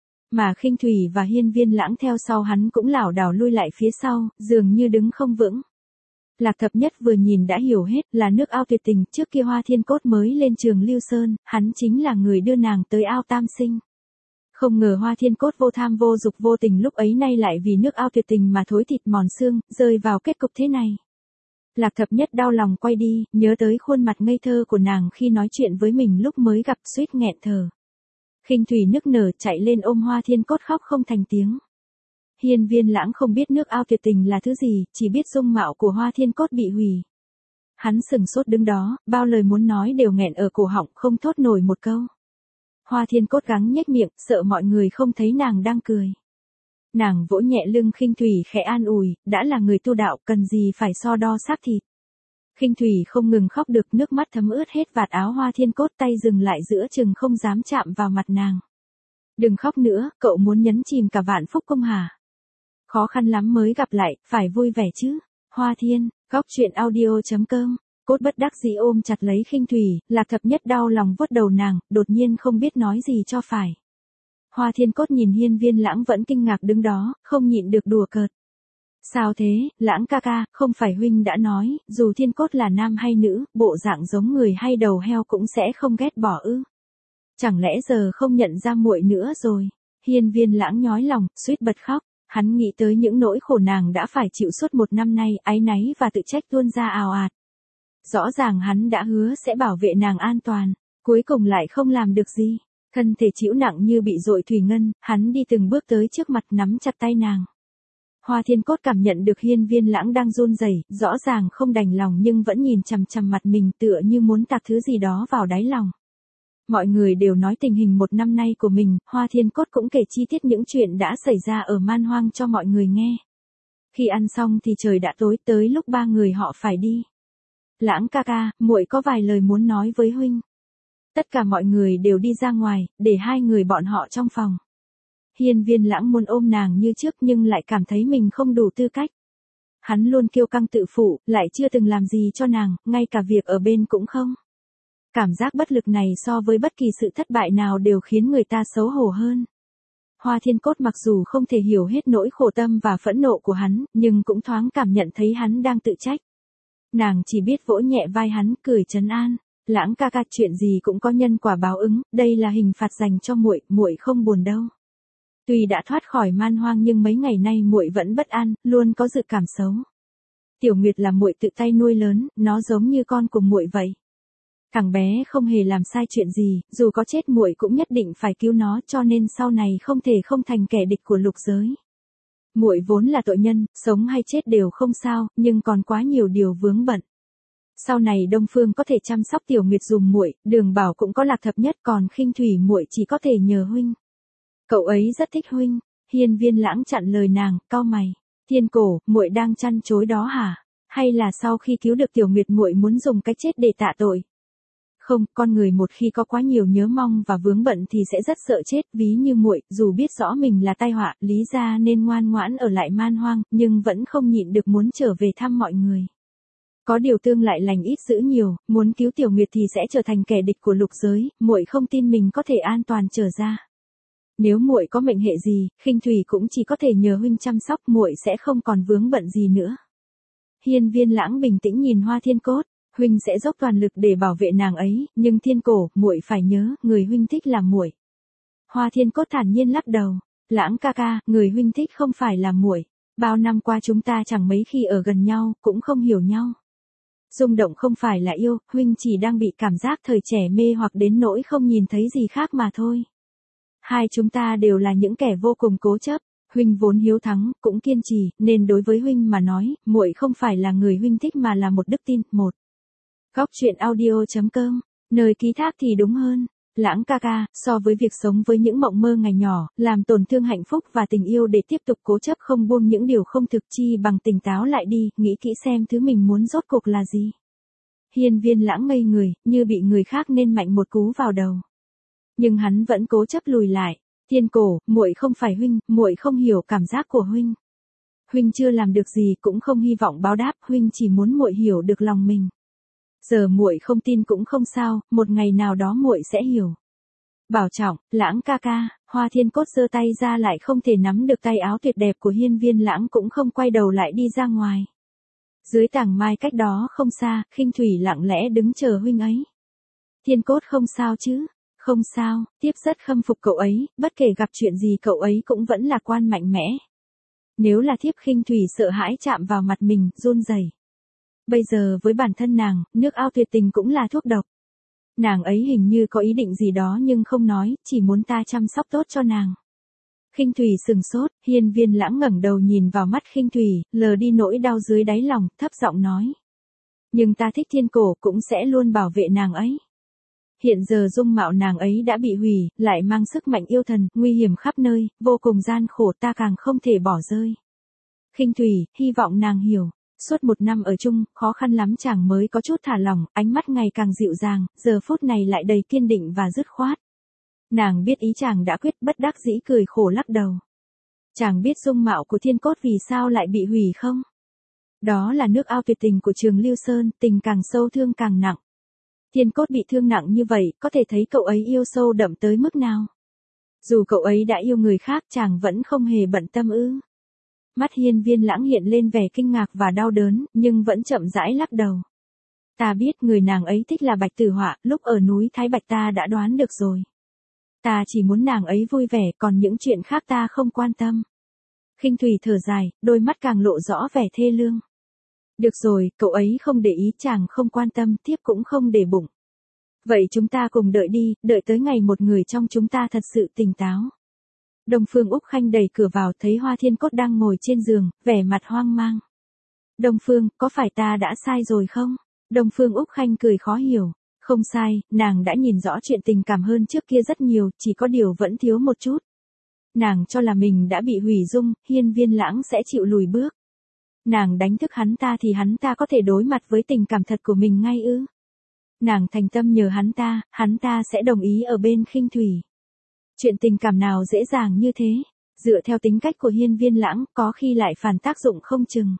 Mà Khinh Thủy và Hiên Viên Lãng theo sau hắn cũng lảo đảo lui lại phía sau, dường như đứng không vững. Lạc Thập Nhất vừa nhìn đã hiểu hết, là nước ao tuyệt tình, trước kia Hoa Thiên Cốt mới lên Trường Lưu Sơn, hắn chính là người đưa nàng tới ao tam sinh. Không ngờ Hoa Thiên Cốt vô tham vô dục vô tình lúc ấy nay lại vì nước ao tuyệt tình mà thối thịt mòn xương, rơi vào kết cục thế này. Lạc Thập Nhất đau lòng quay đi, nhớ tới khuôn mặt ngây thơ của nàng khi nói chuyện với mình lúc mới gặp, suýt nghẹn thở. Khinh Thủy nức nở chạy lên ôm Hoa Thiên Cốt khóc không thành tiếng. Hiên Viên Lãng không biết nước ao tuyệt tình là thứ gì, chỉ biết dung mạo của Hoa Thiên Cốt bị hủy. Hắn sừng sốt đứng đó, bao lời muốn nói đều nghẹn ở cổ họng, không thốt nổi một câu. Hoa Thiên Cốt gắng nhếch miệng, sợ mọi người không thấy nàng đang cười. Nàng vỗ nhẹ lưng Khinh Thủy khẽ an ủi, đã là người tu đạo, cần gì phải so đo xác thịt. Khinh Thủy không ngừng khóc được, nước mắt thấm ướt hết vạt áo Hoa Thiên Cốt, tay dừng lại giữa chừng không dám chạm vào mặt nàng. Đừng khóc nữa, cậu muốn nhấn chìm cả vạn phúc cung hả? Khó khăn lắm mới gặp lại, phải vui vẻ chứ. Hoa Thiên, góc truyện audio chấm com. Cốt bất đắc dĩ ôm chặt lấy Khinh Thủy, Lạc Thập Nhất đau lòng vuốt đầu nàng, đột nhiên không biết nói gì cho phải. Hoa Thiên Cốt nhìn Hiên Viên Lãng vẫn kinh ngạc đứng đó, không nhịn được đùa cợt. Sao thế, Lãng ca ca, không phải huynh đã nói, dù Thiên Cốt là nam hay nữ, bộ dạng giống người hay đầu heo cũng sẽ không ghét bỏ ư? Chẳng lẽ giờ không nhận ra muội nữa rồi? Hiên Viên Lãng nhói lòng, suýt bật khóc. Hắn nghĩ tới những nỗi khổ nàng đã phải chịu suốt một năm nay, áy náy và tự trách tuôn ra ào ạt. Rõ ràng hắn đã hứa sẽ bảo vệ nàng an toàn, cuối cùng lại không làm được gì. Thân thể chịu nặng như bị dội thủy ngân, hắn đi từng bước tới trước mặt nắm chặt tay nàng. Hoa Thiên Cốt cảm nhận được Hiên Viên Lãng đang run rẩy, rõ ràng không đành lòng nhưng vẫn nhìn chằm chằm mặt mình tựa như muốn tạt thứ gì đó vào đáy lòng. Mọi người đều nói tình hình một năm nay của mình, Hoa Thiên Cốt cũng kể chi tiết những chuyện đã xảy ra ở Man Hoang cho mọi người nghe. Khi ăn xong thì trời đã tối, tới lúc ba người họ phải đi. Lãng ca ca, muội có vài lời muốn nói với huynh. Tất cả mọi người đều đi ra ngoài, để hai người bọn họ trong phòng. Hiên Viên Lãng muốn ôm nàng như trước nhưng lại cảm thấy mình không đủ tư cách. Hắn luôn kiêu căng tự phụ, lại chưa từng làm gì cho nàng, ngay cả việc ở bên cũng không. Cảm giác bất lực này so với bất kỳ sự thất bại nào đều khiến người ta xấu hổ hơn. Hoa Thiên Cốt mặc dù không thể hiểu hết nỗi khổ tâm và phẫn nộ của hắn, nhưng cũng thoáng cảm nhận thấy hắn đang tự trách. Nàng chỉ biết vỗ nhẹ vai hắn, cười trấn an. Lãng ca ca, chuyện gì cũng có nhân quả báo ứng, đây là hình phạt dành cho muội, muội không buồn đâu. Tuy đã thoát khỏi Man Hoang nhưng mấy ngày nay muội vẫn bất an, luôn có dự cảm xấu. Tiểu Nguyệt là muội tự tay nuôi lớn, nó giống như con của muội vậy. Thằng bé không hề làm sai chuyện gì, dù có chết muội cũng nhất định phải cứu nó, cho nên sau này không thể không thành kẻ địch của lục giới. Muội vốn là tội nhân, sống hay chết đều không sao, nhưng còn quá nhiều điều vướng bận. Sau này Đông Phương có thể chăm sóc Tiểu Nguyệt dùm muội, Đường Bảo cũng có Lạc Thập Nhất, còn Khinh Thủy muội chỉ có thể nhờ huynh. Cậu ấy rất thích huynh. Hiên Viên Lãng chặn lời nàng, cau mày. Thiên Cổ, muội đang chăn chối đó hả? Hay là sau khi cứu được Tiểu Nguyệt muội muốn dùng cái chết để tạ tội? Không, con người một khi có quá nhiều nhớ mong và vướng bận thì sẽ rất sợ chết, ví như muội, dù biết rõ mình là tai họa, lý ra nên ngoan ngoãn ở lại Man Hoang, nhưng vẫn không nhịn được muốn trở về thăm mọi người. Có điều tương lại lành ít dữ nhiều, muốn cứu Tiểu Nguyệt thì sẽ trở thành kẻ địch của lục giới, muội không tin mình có thể an toàn trở ra. Nếu muội có mệnh hệ gì, Khinh Thủy cũng chỉ có thể nhờ huynh chăm sóc, muội sẽ không còn vướng bận gì nữa. Hiên Viên Lãng bình tĩnh nhìn Hoa Thiên Cốt. Huynh sẽ dốc toàn lực để bảo vệ nàng ấy, nhưng Thiên Cổ, muội phải nhớ, người huynh thích là muội. Hoa Thiên Cốt thản nhiên lắc đầu. Lãng ca ca, người huynh thích không phải là muội. Bao năm qua chúng ta chẳng mấy khi ở gần nhau, cũng không hiểu nhau. Rung động không phải là yêu, huynh chỉ đang bị cảm giác thời trẻ mê hoặc đến nỗi không nhìn thấy gì khác mà thôi. Hai chúng ta đều là những kẻ vô cùng cố chấp. Huynh vốn hiếu thắng, cũng kiên trì, nên đối với huynh mà nói, muội không phải là người huynh thích mà là một đức tin. Một. Góc truyện audio chấm com, nơi ký thác thì đúng hơn. Lãng ca ca, so với việc sống với những mộng mơ ngày nhỏ, làm tổn thương hạnh phúc và tình yêu để tiếp tục cố chấp không buông những điều không thực, chi bằng tỉnh táo lại đi, nghĩ kỹ xem thứ mình muốn rốt cuộc là gì. Hiên Viên Lãng ngây người, như bị người khác nên mạnh một cú vào đầu. Nhưng hắn vẫn cố chấp lùi lại. Thiên Cổ, muội không phải huynh, muội không hiểu cảm giác của huynh. Huynh chưa làm được gì cũng không hy vọng báo đáp, huynh chỉ muốn muội hiểu được lòng mình. Giờ muội không tin cũng không sao, một ngày nào đó muội sẽ hiểu. Bảo trọng, Lãng ca ca. Hoa Thiên Cốt giơ tay ra lại không thể nắm được tay áo tuyệt đẹp của Hiên Viên Lãng, cũng không quay đầu lại đi ra ngoài. Dưới tảng mai cách đó không xa, Khinh Thủy lặng lẽ đứng chờ huynh ấy. Thiên Cốt không sao chứ? Không sao, tiếp rất khâm phục cậu ấy, bất kể gặp chuyện gì cậu ấy cũng vẫn lạc quan mạnh mẽ. Nếu là thiếp, Khinh Thủy sợ hãi chạm vào mặt mình, run rẩy. Bây giờ với bản thân nàng, nước ao tuyệt tình cũng là thuốc độc. Nàng ấy hình như có ý định gì đó nhưng không nói, chỉ muốn ta chăm sóc tốt cho nàng. Khinh Thủy sừng sốt, Hiên Viên Lãng ngẩng đầu nhìn vào mắt Khinh Thủy, lờ đi nỗi đau dưới đáy lòng, thấp giọng nói. Nhưng ta thích thiên cổ, cũng sẽ luôn bảo vệ nàng ấy. Hiện giờ dung mạo nàng ấy đã bị hủy, lại mang sức mạnh yêu thần, nguy hiểm khắp nơi, vô cùng gian khổ, ta càng không thể bỏ rơi. Khinh Thủy, hy vọng nàng hiểu. Suốt một năm ở chung, khó khăn lắm chàng mới có chút thả lỏng, ánh mắt ngày càng dịu dàng, giờ phút này lại đầy kiên định và dứt khoát. Nàng biết ý chàng đã quyết, bất đắc dĩ cười khổ lắc đầu. Chàng biết dung mạo của thiên cốt vì sao lại bị hủy không? Đó là nước ao tuyệt tình của Trường Lưu Sơn, tình càng sâu thương càng nặng. Thiên cốt bị thương nặng như vậy, có thể thấy cậu ấy yêu sâu đậm tới mức nào. Dù cậu ấy đã yêu người khác, chàng vẫn không hề bận tâm ư. Mắt Hiên Viên Lãng hiện lên vẻ kinh ngạc và đau đớn, nhưng vẫn chậm rãi lắc đầu. Ta biết người nàng ấy thích là Bạch Tử Họa, lúc ở núi Thái Bạch ta đã đoán được rồi. Ta chỉ muốn nàng ấy vui vẻ, còn những chuyện khác ta không quan tâm. Khinh Thủy thở dài, đôi mắt càng lộ rõ vẻ thê lương. Được rồi, cậu ấy không để ý, chàng không quan tâm, tiếp cũng không để bụng. Vậy chúng ta cùng đợi đi, đợi tới ngày một người trong chúng ta thật sự tỉnh táo. Đông Phương Úc Khanh đẩy cửa vào, thấy Hoa Thiên Cốt đang ngồi trên giường, vẻ mặt hoang mang. Đông Phương, có phải ta đã sai rồi không? Đông Phương Úc Khanh cười khó hiểu. Không sai, nàng đã nhìn rõ chuyện tình cảm hơn trước kia rất nhiều, chỉ có điều vẫn thiếu một chút. Nàng cho là mình đã bị hủy dung, Hiên Viên Lãng sẽ chịu lùi bước. Nàng đánh thức hắn ta thì hắn ta có thể đối mặt với tình cảm thật của mình ngay ư? Nàng thành tâm nhờ hắn ta, hắn ta sẽ đồng ý ở bên Khinh Thủy. Chuyện tình cảm nào dễ dàng như thế? Dựa theo tính cách của Hiên Viên Lãng, có khi lại phản tác dụng không chừng.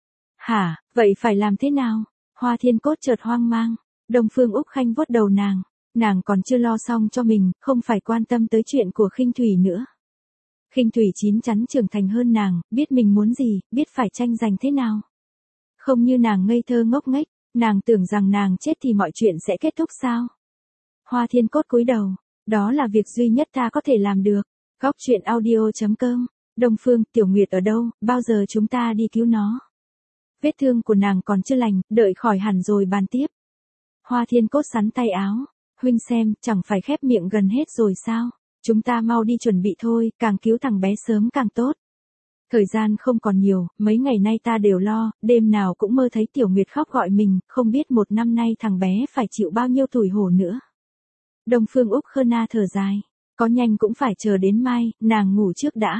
Hả, vậy phải làm thế nào? Hoa Thiên Cốt chợt hoang mang. Đông Phương Úc Khanh vuốt đầu nàng. Nàng còn chưa lo xong cho mình, không phải quan tâm tới chuyện của Khinh Thủy nữa. Khinh Thủy chín chắn trưởng thành hơn nàng, biết mình muốn gì, biết phải tranh giành thế nào. Không như nàng ngây thơ ngốc nghếch, nàng tưởng rằng nàng chết thì mọi chuyện sẽ kết thúc sao? Hoa Thiên Cốt cúi đầu, đó là việc duy nhất ta có thể làm được. Góc truyện audio chấm com. Đông Phương, Tiểu Nguyệt ở đâu, bao giờ chúng ta đi cứu nó? Vết thương của nàng còn chưa lành, đợi khỏi hẳn rồi bàn tiếp. Hoa Thiên Cốt sắn tay áo, huynh xem, chẳng phải khép miệng gần hết rồi sao? Chúng ta mau đi chuẩn bị thôi, càng cứu thằng bé sớm càng tốt. Thời gian không còn nhiều, mấy ngày nay ta đều lo, đêm nào cũng mơ thấy Tiểu Nguyệt khóc gọi mình, không biết một năm nay thằng bé phải chịu bao nhiêu tủi hổ nữa. Đông Phương Úc Khơ Na thở dài, có nhanh cũng phải chờ đến mai, nàng ngủ trước đã.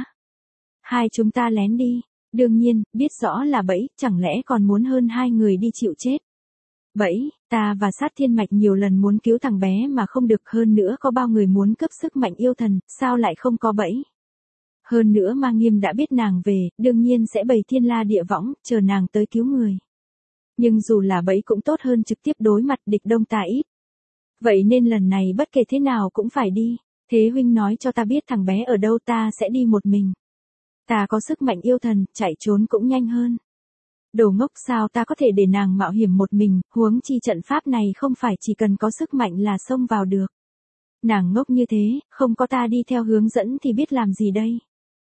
Hai chúng ta lén đi, đương nhiên, biết rõ là bẫy, chẳng lẽ còn muốn hơn hai người đi chịu chết. Bẫy, ta và Sát Thiên Mạch nhiều lần muốn cứu thằng bé mà không được, hơn nữa có bao người muốn cướp sức mạnh yêu thần, sao lại không có bẫy. Hơn nữa Ma Nghiêm đã biết nàng về, đương nhiên sẽ bày thiên la địa võng, chờ nàng tới cứu người. Nhưng dù là bẫy cũng tốt hơn trực tiếp đối mặt, địch đông ta ít. Vậy nên lần này bất kể thế nào cũng phải đi, thế huynh nói cho ta biết thằng bé ở đâu, ta sẽ đi một mình. Ta có sức mạnh yêu thần, chạy trốn cũng nhanh hơn. Đồ ngốc, sao ta có thể để nàng mạo hiểm một mình, huống chi trận pháp này không phải chỉ cần có sức mạnh là xông vào được. Nàng ngốc như thế, không có ta đi theo hướng dẫn thì biết làm gì đây.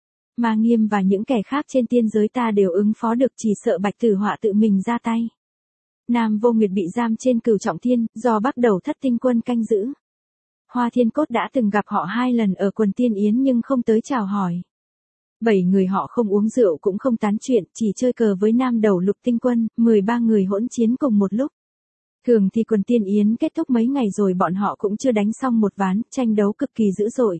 Ma Nghiêm và những kẻ khác trên tiên giới ta đều ứng phó được, chỉ sợ Bạch Tử Họa tự mình ra tay. Nam Vô Nguyệt bị giam trên Cửu Trọng Thiên, do Bắc Đầu Thất Tinh Quân canh giữ. Hoa Thiên Cốt đã từng gặp họ hai lần ở quần tiên yến nhưng không tới chào hỏi. Bảy người họ không uống rượu cũng không tán chuyện, chỉ chơi cờ với Nam Đầu Lục Tinh Quân, mười ba người hỗn chiến cùng một lúc. Thường thì quần tiên yến kết thúc mấy ngày rồi bọn họ cũng chưa đánh xong một ván, tranh đấu cực kỳ dữ dội.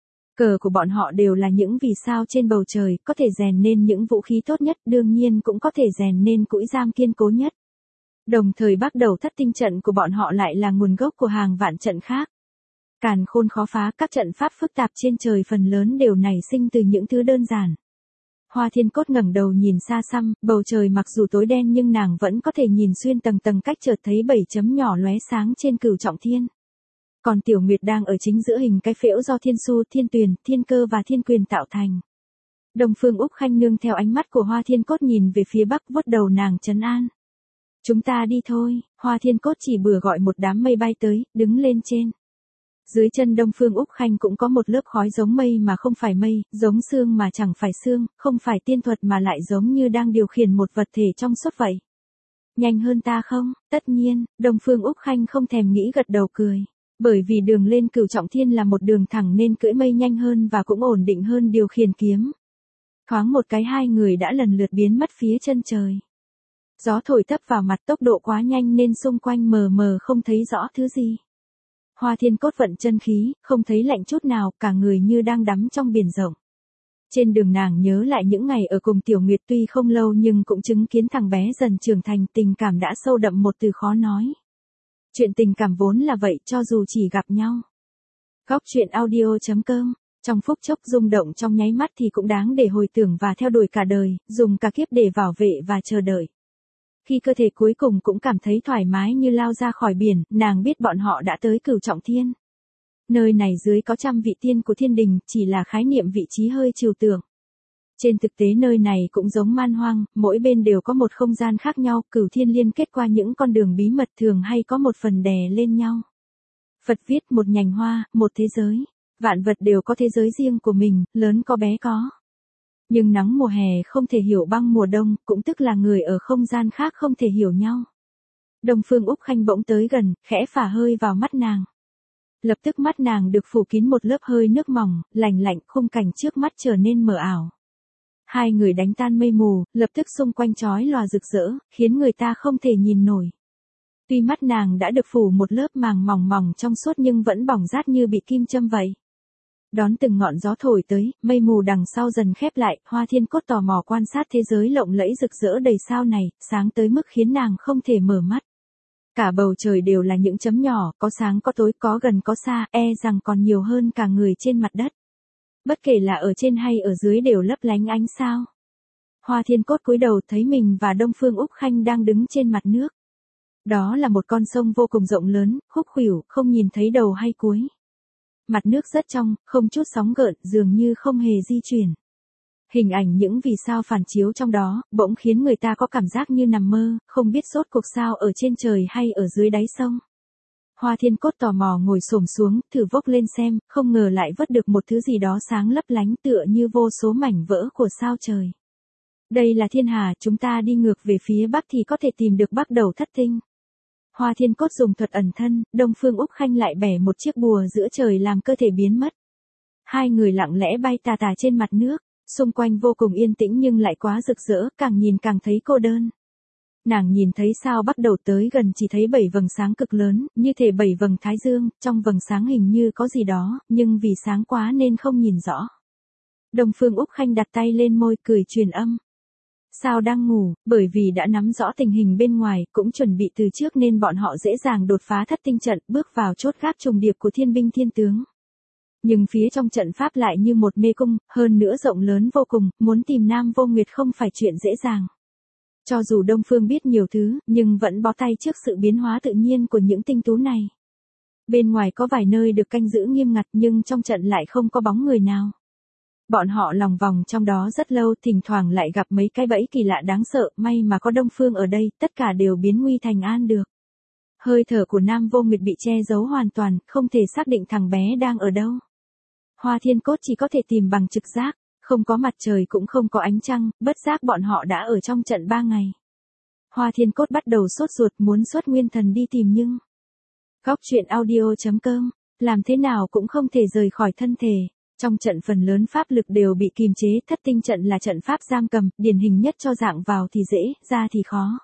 Cờ của bọn họ đều là những vì sao trên bầu trời, có thể rèn nên những vũ khí tốt nhất, đương nhiên cũng có thể rèn nên cũi giam kiên cố nhất. Đồng thời Bắc Đầu Thất Tinh trận của bọn họ lại là nguồn gốc của hàng vạn trận khác. Càn khôn khó phá, các trận pháp phức tạp trên trời phần lớn đều nảy sinh từ những thứ đơn giản. Hoa Thiên Cốt ngẩng đầu nhìn xa xăm, bầu trời mặc dù tối đen nhưng nàng vẫn có thể nhìn xuyên tầng tầng cách, chợt thấy bảy chấm nhỏ lóe sáng trên Cửu Trọng Thiên. Còn Tiểu Nguyệt đang ở chính giữa hình cái phễu do Thiên Su, Thiên Tuyền, Thiên Cơ và Thiên Quyền tạo thành. Đông Phương Úc Khanh nương theo ánh mắt của Hoa Thiên Cốt nhìn về phía bắc, vuốt đầu nàng trấn an. Chúng ta đi thôi. Hoa Thiên Cốt chỉ bừa gọi một đám mây bay tới, đứng lên trên. Dưới chân Đông Phương Úc Khanh cũng có một lớp khói giống mây mà không phải mây, giống sương mà chẳng phải sương, không phải tiên thuật mà lại giống như đang điều khiển một vật thể trong suốt vậy. Nhanh hơn ta không? Tất nhiên, Đông Phương Úc Khanh không thèm nghĩ gật đầu cười. Bởi vì đường lên Cửu Trọng Thiên là một đường thẳng nên cưỡi mây nhanh hơn và cũng ổn định hơn điều khiển kiếm. Thoáng một cái hai người đã lần lượt biến mất phía chân trời. Gió thổi tấp vào mặt, tốc độ quá nhanh nên xung quanh mờ mờ không thấy rõ thứ gì. Hoa Thiên Cốt vận chân khí, không thấy lạnh chút nào, cả người như đang đắm trong biển rộng. Trên đường nàng nhớ lại những ngày ở cùng Tiểu Nguyệt, tuy không lâu nhưng cũng chứng kiến thằng bé dần trưởng thành, tình cảm đã sâu đậm một từ khó nói. Chuyện tình cảm vốn là vậy, cho dù chỉ gặp nhau. Góc truyện audio chấm com. Trong phút chốc rung động trong nháy mắt thì cũng đáng để hồi tưởng và theo đuổi cả đời, dùng cả kiếp để bảo vệ và chờ đợi. Khi cơ thể cuối cùng cũng cảm thấy thoải mái như lao ra khỏi biển, nàng biết bọn họ đã tới Cửu Trọng Thiên. Nơi này dưới có trăm vị tiên của thiên đình, chỉ là khái niệm vị trí hơi trừu tượng. Trên thực tế nơi này cũng giống man hoang, mỗi bên đều có một không gian khác nhau, cửu thiên liên kết qua những con đường bí mật thường hay có một phần đè lên nhau. Phật viết một nhành hoa, một thế giới. Vạn vật đều có thế giới riêng của mình, lớn có bé có. Nhưng nắng mùa hè không thể hiểu băng mùa đông, cũng tức là người ở không gian khác không thể hiểu nhau. Đông Phương Úc Khanh bỗng tới gần, khẽ phả hơi vào mắt nàng. Lập tức mắt nàng được phủ kín một lớp hơi nước mỏng, lạnh lạnh, khung cảnh trước mắt trở nên mờ ảo. Hai người đánh tan mây mù, lập tức xung quanh chói lòa rực rỡ, khiến người ta không thể nhìn nổi. Tuy mắt nàng đã được phủ một lớp màng mỏng mỏng trong suốt nhưng vẫn bỏng rát như bị kim châm vậy. Đón từng ngọn gió thổi tới, mây mù đằng sau dần khép lại, Hoa Thiên Cốt tò mò quan sát thế giới lộng lẫy rực rỡ đầy sao này, sáng tới mức khiến nàng không thể mở mắt. Cả bầu trời đều là những chấm nhỏ, có sáng có tối, có gần có xa, e rằng còn nhiều hơn cả người trên mặt đất. Bất kể là ở trên hay ở dưới đều lấp lánh ánh sao. Hoa Thiên Cốt cúi đầu thấy mình và Đông Phương Úc Khanh đang đứng trên mặt nước. Đó là một con sông vô cùng rộng lớn, khúc khuỷu, không nhìn thấy đầu hay cuối. Mặt nước rất trong, không chút sóng gợn, dường như không hề di chuyển. Hình ảnh những vì sao phản chiếu trong đó, bỗng khiến người ta có cảm giác như nằm mơ, không biết rốt cuộc sao ở trên trời hay ở dưới đáy sông. Hoa Thiên Cốt tò mò ngồi xổm xuống, thử vốc lên xem, không ngờ lại vớt được một thứ gì đó sáng lấp lánh tựa như vô số mảnh vỡ của sao trời. Đây là thiên hà, chúng ta đi ngược về phía bắc thì có thể tìm được bắc đầu thất tinh. Hoa Thiên Cốt dùng thuật ẩn thân, Đông Phương Úc Khanh lại bẻ một chiếc bùa giữa trời làm cơ thể biến mất. Hai người lặng lẽ bay tà tà trên mặt nước, xung quanh vô cùng yên tĩnh nhưng lại quá rực rỡ, càng nhìn càng thấy cô đơn. Nàng nhìn thấy sao bắt đầu tới gần chỉ thấy bảy vầng sáng cực lớn, như thể bảy vầng thái dương, trong vầng sáng hình như có gì đó, nhưng vì sáng quá nên không nhìn rõ. Đông Phương Úc Khanh đặt tay lên môi cười truyền âm. Sao đang ngủ, bởi vì đã nắm rõ tình hình bên ngoài, cũng chuẩn bị từ trước nên bọn họ dễ dàng đột phá thất tinh trận, bước vào chốt gác trùng điệp của thiên binh thiên tướng. Nhưng phía trong trận pháp lại như một mê cung, hơn nữa rộng lớn vô cùng, muốn tìm Nam Vô Nguyệt không phải chuyện dễ dàng. Cho dù Đông Phương biết nhiều thứ, nhưng vẫn bó tay trước sự biến hóa tự nhiên của những tinh tú này. Bên ngoài có vài nơi được canh giữ nghiêm ngặt nhưng trong trận lại không có bóng người nào. Bọn họ lòng vòng trong đó rất lâu, thỉnh thoảng lại gặp mấy cái bẫy kỳ lạ đáng sợ, may mà có Đông Phương ở đây, tất cả đều biến nguy thành an được. Hơi thở của Nam Vô Nguyệt bị che giấu hoàn toàn, không thể xác định thằng bé đang ở đâu. Hoa Thiên Cốt chỉ có thể tìm bằng trực giác, không có mặt trời cũng không có ánh trăng, bất giác bọn họ đã ở trong trận ba ngày. Hoa Thiên Cốt bắt đầu sốt ruột muốn xuất nguyên thần đi tìm nhưng... Góc truyện audio chấm com, làm thế nào cũng không thể rời khỏi thân thể. Trong trận phần lớn pháp lực đều bị kìm chế, thất tinh trận là trận pháp giam cầm, điển hình nhất cho dạng vào thì dễ, ra thì khó.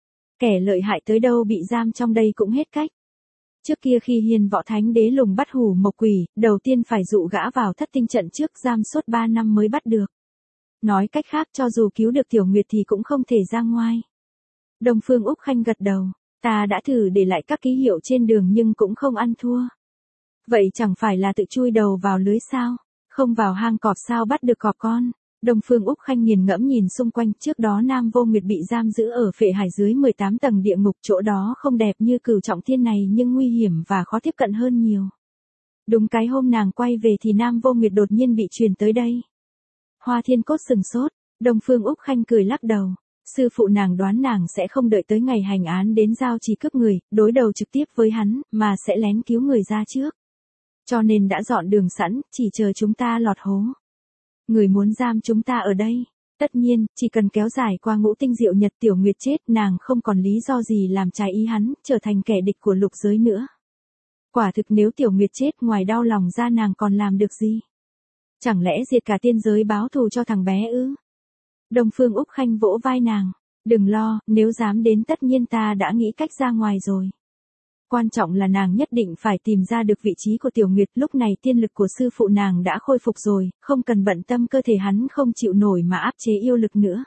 Kẻ lợi hại tới đâu bị giam trong đây cũng hết cách. Trước kia khi Hiền Võ Thánh Đế lùng bắt Hủ Mộc Quỷ, đầu tiên phải dụ gã vào thất tinh trận trước, giam suốt ba năm mới bắt được. Nói cách khác cho dù cứu được Tiểu Nguyệt thì cũng không thể ra ngoài. Đông Phương Úc Khanh gật đầu, ta đã thử để lại các ký hiệu trên đường nhưng cũng không ăn thua. Vậy chẳng phải là tự chui đầu vào lưới sao? Không vào hang cọp sao bắt được cọp con? Đông Phương Úc Khanh nghiền ngẫm nhìn xung quanh, trước đó Nam Vô Nguyệt bị giam giữ ở phệ hải dưới mười tám tầng địa ngục, chỗ đó không đẹp như Cửu Trọng Thiên này nhưng nguy hiểm và khó tiếp cận hơn nhiều. Đúng cái hôm nàng quay về thì Nam Vô Nguyệt đột nhiên bị truyền tới đây. Hoa Thiên Cốt sừng sốt, Đông Phương Úc Khanh cười lắc đầu. Sư phụ nàng đoán nàng sẽ không đợi tới ngày hành án đến giao trì cướp người, đối đầu trực tiếp với hắn, mà sẽ lén cứu người ra trước. Cho nên đã dọn đường sẵn, chỉ chờ chúng ta lọt hố. Người muốn giam chúng ta ở đây. Tất nhiên, chỉ cần kéo dài qua ngũ tinh diệu nhật Tiểu Nguyệt chết, nàng không còn lý do gì làm trái ý hắn, trở thành kẻ địch của lục giới nữa. Quả thực nếu Tiểu Nguyệt chết ngoài đau lòng ra nàng còn làm được gì? Chẳng lẽ diệt cả tiên giới báo thù cho thằng bé ư? Đông Phương Úc Khanh vỗ vai nàng. Đừng lo, nếu dám đến tất nhiên ta đã nghĩ cách ra ngoài rồi. Quan trọng là nàng nhất định phải tìm ra được vị trí của Tiểu Nguyệt. Lúc này tiên lực của sư phụ nàng đã khôi phục rồi, không cần bận tâm cơ thể hắn không chịu nổi mà áp chế yêu lực nữa.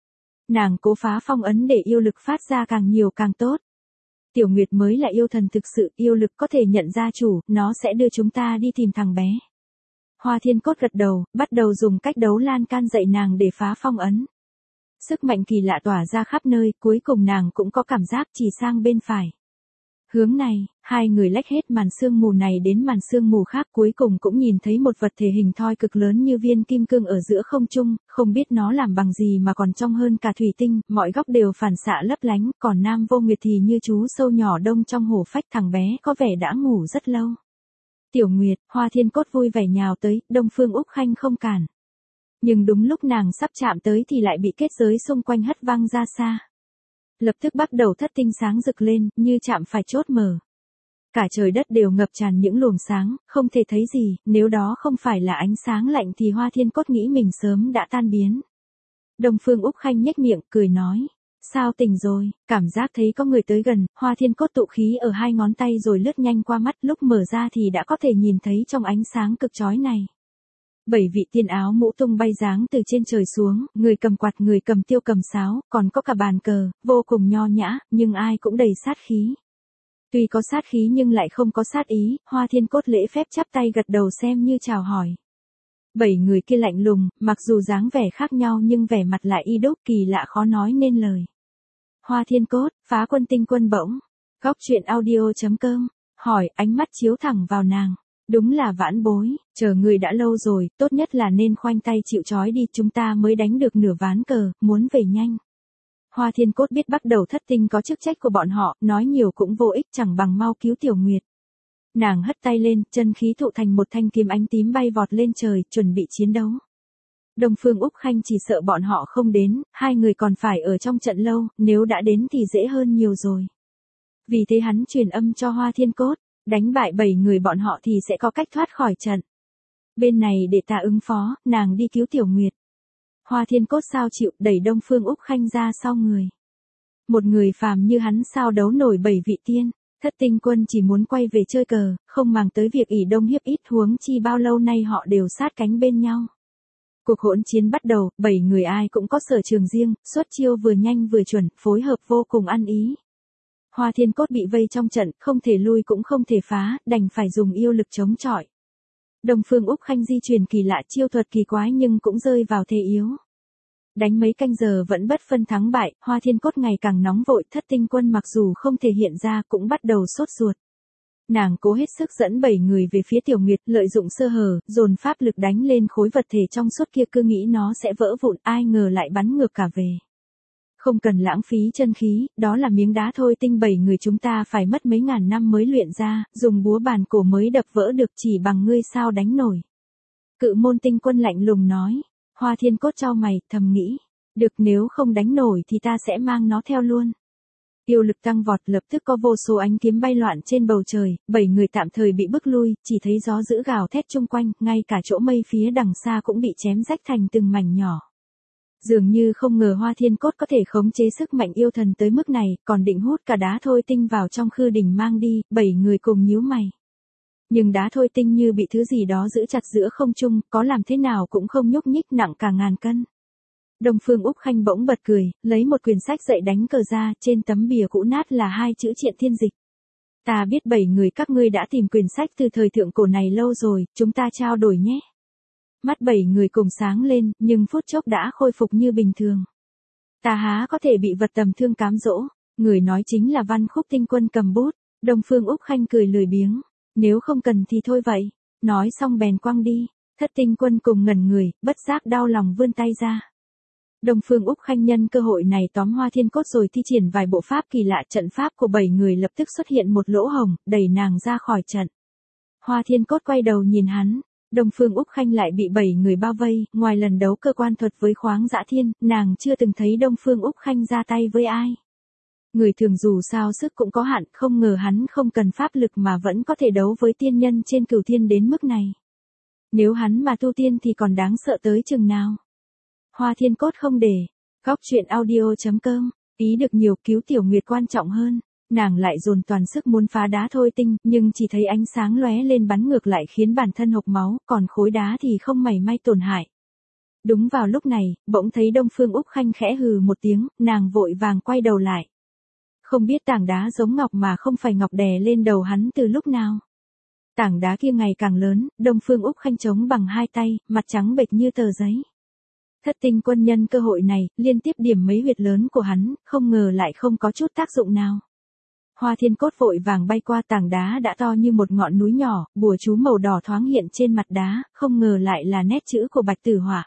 Nàng cố phá phong ấn để yêu lực phát ra càng nhiều càng tốt. Tiểu Nguyệt mới là yêu thần thực sự, yêu lực có thể nhận ra chủ, nó sẽ đưa chúng ta đi tìm thằng bé. Hoa Thiên Cốt gật đầu, bắt đầu dùng cách đấu lan can dạy nàng để phá phong ấn. Sức mạnh kỳ lạ tỏa ra khắp nơi, cuối cùng nàng cũng có cảm giác chỉ sang bên phải. Hướng này, hai người lách hết màn sương mù này đến màn sương mù khác, cuối cùng cũng nhìn thấy một vật thể hình thoi cực lớn như viên kim cương ở giữa không trung, không biết nó làm bằng gì mà còn trong hơn cả thủy tinh, mọi góc đều phản xạ lấp lánh, còn Nam Vô Nguyệt thì như chú sâu nhỏ đông trong hổ phách. Thằng bé có vẻ đã ngủ rất lâu. Tiểu Nguyệt, Hoa Thiên Cốt vui vẻ nhào tới, Đông Phương Úc Khanh không cản. Nhưng đúng lúc nàng sắp chạm tới thì lại bị kết giới xung quanh hất văng ra xa. Lập tức bắt đầu thất tinh sáng rực lên, như chạm phải chốt mở. Cả trời đất đều ngập tràn những luồng sáng, không thể thấy gì, nếu đó không phải là ánh sáng lạnh thì Hoa Thiên Cốt nghĩ mình sớm đã tan biến. Đông Phương Úc Khanh nhếch miệng, cười nói. Sao tỉnh rồi, cảm giác thấy có người tới gần, Hoa Thiên Cốt tụ khí ở hai ngón tay rồi lướt nhanh qua mắt, lúc mở ra thì đã có thể nhìn thấy trong ánh sáng cực chói này. Bảy vị tiên áo mũ tung bay giáng từ trên trời xuống, người cầm quạt, người cầm tiêu cầm sáo, còn có cả bàn cờ, vô cùng nho nhã, nhưng ai cũng đầy sát khí. Tuy có sát khí nhưng lại không có sát ý, Hoa Thiên Cốt lễ phép chắp tay gật đầu xem như chào hỏi. Bảy người kia lạnh lùng, mặc dù dáng vẻ khác nhau nhưng vẻ mặt lại y đúc, kỳ lạ khó nói nên lời. Hoa Thiên Cốt, Phá Quân Tinh Quân bỗng. Góc truyện audio chấm com. Hỏi, ánh mắt chiếu thẳng vào nàng. Đúng là vãn bối, chờ người đã lâu rồi, tốt nhất là nên khoanh tay chịu trói đi, chúng ta mới đánh được nửa ván cờ, muốn về nhanh. Hoa Thiên Cốt biết bắt đầu thất tinh có chức trách của bọn họ, nói nhiều cũng vô ích, chẳng bằng mau cứu Tiểu Nguyệt. Nàng hất tay lên, chân khí tụ thành một thanh kiếm ánh tím bay vọt lên trời, chuẩn bị chiến đấu. Đông Phương Úc Khanh chỉ sợ bọn họ không đến, hai người còn phải ở trong trận lâu, nếu đã đến thì dễ hơn nhiều rồi. Vì thế hắn truyền âm cho Hoa Thiên Cốt, đánh bại bảy người bọn họ thì sẽ có cách thoát khỏi trận. Bên này để ta ứng phó, nàng đi cứu Tiểu Nguyệt. Hoa Thiên Cốt sao chịu, đẩy Đông Phương Úc Khanh ra sau người. Một người phàm như hắn sao đấu nổi bảy vị tiên. Thất tinh quân chỉ muốn quay về chơi cờ, không màng tới việc ỷ đông hiếp ít, huống chi bao lâu nay họ đều sát cánh bên nhau. Cuộc hỗn chiến bắt đầu, bảy người ai cũng có sở trường riêng, xuất chiêu vừa nhanh vừa chuẩn, phối hợp vô cùng ăn ý. Hoa Thiên Cốt bị vây trong trận, không thể lui cũng không thể phá, đành phải dùng yêu lực chống chọi. Đông Phương Úc Khanh di chuyển kỳ lạ, chiêu thuật kỳ quái nhưng cũng rơi vào thế yếu. Đánh mấy canh giờ vẫn bất phân thắng bại, Hoa Thiên Cốt ngày càng nóng vội, thất tinh quân mặc dù không thể hiện ra cũng bắt đầu sốt ruột. Nàng cố hết sức dẫn bảy người về phía Tiểu Nguyệt, lợi dụng sơ hở, dồn pháp lực đánh lên khối vật thể trong suốt kia, cứ nghĩ nó sẽ vỡ vụn, ai ngờ lại bắn ngược cả về. Không cần lãng phí chân khí, đó là miếng đá thôi, tinh bảy người chúng ta phải mất mấy ngàn năm mới luyện ra, dùng búa bàn cổ mới đập vỡ được, chỉ bằng ngươi sao đánh nổi. Cự Môn Tinh Quân lạnh lùng nói. Hoa Thiên Cốt chau mày, thầm nghĩ, được, nếu không đánh nổi thì ta sẽ mang nó theo luôn. Yêu lực tăng vọt, lập tức có vô số ánh kiếm bay loạn trên bầu trời, bảy người tạm thời bị bức lui, chỉ thấy gió dữ gào thét chung quanh, ngay cả chỗ mây phía đằng xa cũng bị chém rách thành từng mảnh nhỏ. Dường như không ngờ Hoa Thiên Cốt có thể khống chế sức mạnh yêu thần tới mức này, còn định hút cả đá thôi tinh vào trong khư đỉnh mang đi, bảy người cùng nhíu mày. Nhưng đá thôi tinh như bị thứ gì đó giữ chặt giữa không trung, có làm thế nào cũng không nhúc nhích, nặng cả ngàn cân. Đông Phương Úc Khanh bỗng bật cười, lấy một quyển sách dạy đánh cờ ra, trên tấm bìa cũ nát là hai chữ Triện Thiên Dịch. Ta biết bảy người các ngươi đã tìm quyển sách từ thời thượng cổ này lâu rồi, chúng ta trao đổi nhé. Mắt bảy người cùng sáng lên, nhưng phút chốc đã khôi phục như bình thường. Ta há có thể bị vật tầm thương cám dỗ, người nói chính là Văn Khúc Tinh Quân cầm bút. Đông Phương Úc Khanh cười lười biếng, nếu không cần thì thôi vậy. Nói xong bèn quăng đi, thất tinh quân cùng ngẩn người, bất giác đau lòng vươn tay ra. Đông Phương Úc Khanh nhân cơ hội này tóm Hoa Thiên Cốt rồi thi triển vài bộ pháp kỳ lạ, trận pháp của bảy người lập tức xuất hiện một lỗ hổng, đẩy nàng ra khỏi trận. Hoa Thiên Cốt quay đầu nhìn hắn, Đông Phương Úc Khanh lại bị bảy người bao vây, ngoài lần đấu cơ quan thuật với Khoáng Dã Thiên, nàng chưa từng thấy Đông Phương Úc Khanh ra tay với ai. Người thường dù sao sức cũng có hạn, không ngờ hắn không cần pháp lực mà vẫn có thể đấu với tiên nhân trên cửu thiên đến mức này. Nếu hắn mà tu tiên thì còn đáng sợ tới chừng nào. Hoa Thiên Cốt không để. Góc truyện audio.com. Ý được nhiều, cứu Tiểu Nguyệt quan trọng hơn. Nàng lại dồn toàn sức muốn phá đá thôi tinh, nhưng chỉ thấy ánh sáng lóe lên bắn ngược lại khiến bản thân hộc máu, còn khối đá thì không mảy may tổn hại. Đúng vào lúc này, bỗng thấy Đông Phương Úc Khanh khẽ hừ một tiếng, nàng vội vàng quay đầu lại. Không biết tảng đá giống ngọc mà không phải ngọc đè lên đầu hắn từ lúc nào. Tảng đá kia ngày càng lớn, Đông Phương Úc Khanh chống bằng hai tay, mặt trắng bệch như tờ giấy. Thất tinh quân nhân cơ hội này, liên tiếp điểm mấy huyệt lớn của hắn, không ngờ lại không có chút tác dụng nào. Hoa Thiên Cốt vội vàng bay qua tảng đá đã to như một ngọn núi nhỏ, bùa chú màu đỏ thoáng hiện trên mặt đá, không ngờ lại là nét chữ của Bạch Tử Họa.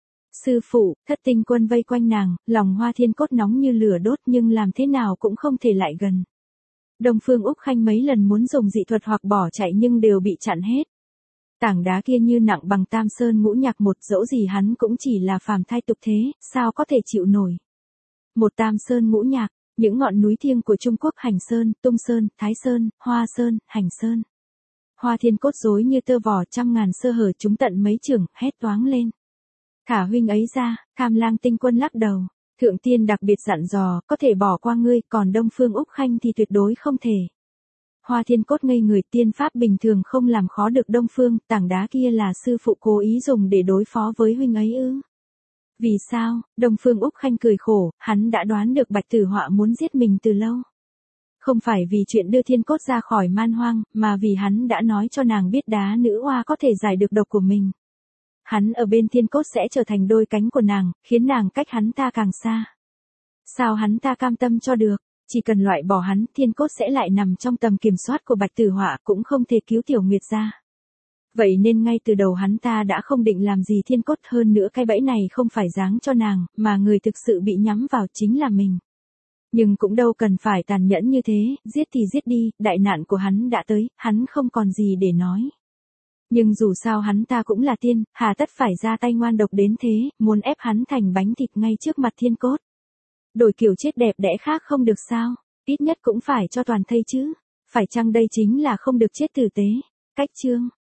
Sư phụ, thất tinh quân vây quanh nàng, lòng Hoa Thiên Cốt nóng như lửa đốt nhưng làm thế nào cũng không thể lại gần. Đông Phương Úc Khanh mấy lần muốn dùng dị thuật hoặc bỏ chạy nhưng đều bị chặn hết. Tảng đá kia như nặng bằng Tam Sơn Ngũ Nhạc một, dẫu gì hắn cũng chỉ là phàm thai tục thế, sao có thể chịu nổi. Một Tam Sơn Ngũ Nhạc, những ngọn núi thiêng của Trung Quốc Hành Sơn, Tung Sơn, Thái Sơn, Hoa Sơn, Hành Sơn. Hoa Thiên Cốt rối như tơ vò, trăm ngàn sơ hở chúng tận mấy chưởng, hét toáng lên. Thả huynh ấy ra. Tham Lang tinh quân lắc đầu. Thượng tiên đặc biệt dặn dò, có thể bỏ qua ngươi, còn Đông Phương Úc Khanh thì tuyệt đối không thể. Hoa Thiên Cốt ngây người, tiên pháp bình thường không làm khó được Đông Phương, tảng đá kia là sư phụ cố ý dùng để đối phó với huynh ấy ư? Vì sao? Đông Phương Úc Khanh cười khổ, hắn đã đoán được Bạch Tử Họa muốn giết mình từ lâu. Không phải vì chuyện đưa Thiên Cốt ra khỏi man hoang, mà vì hắn đã nói cho nàng biết đá nữ oa có thể giải được độc của mình. Hắn ở bên Thiên Cốt sẽ trở thành đôi cánh của nàng, khiến nàng cách hắn ta càng xa. Sao hắn ta cam tâm cho được? Chỉ cần loại bỏ hắn, Thiên Cốt sẽ lại nằm trong tầm kiểm soát của Bạch Tử Họa, cũng không thể cứu Tiểu Nguyệt ra. Vậy nên ngay từ đầu hắn ta đã không định làm gì Thiên Cốt, hơn nữa cái bẫy này không phải giáng cho nàng, mà người thực sự bị nhắm vào chính là mình. Nhưng cũng đâu cần phải tàn nhẫn như thế, giết thì giết đi, đại nạn của hắn đã tới, hắn không còn gì để nói. Nhưng dù sao hắn ta cũng là tiên, hà tất phải ra tay ngoan độc đến thế, muốn ép hắn thành bánh thịt ngay trước mặt Thiên Cốt. Đổi kiểu chết đẹp đẽ khác không được sao, ít nhất cũng phải cho toàn thây chứ, phải chăng đây chính là không được chết tử tế. Cách chương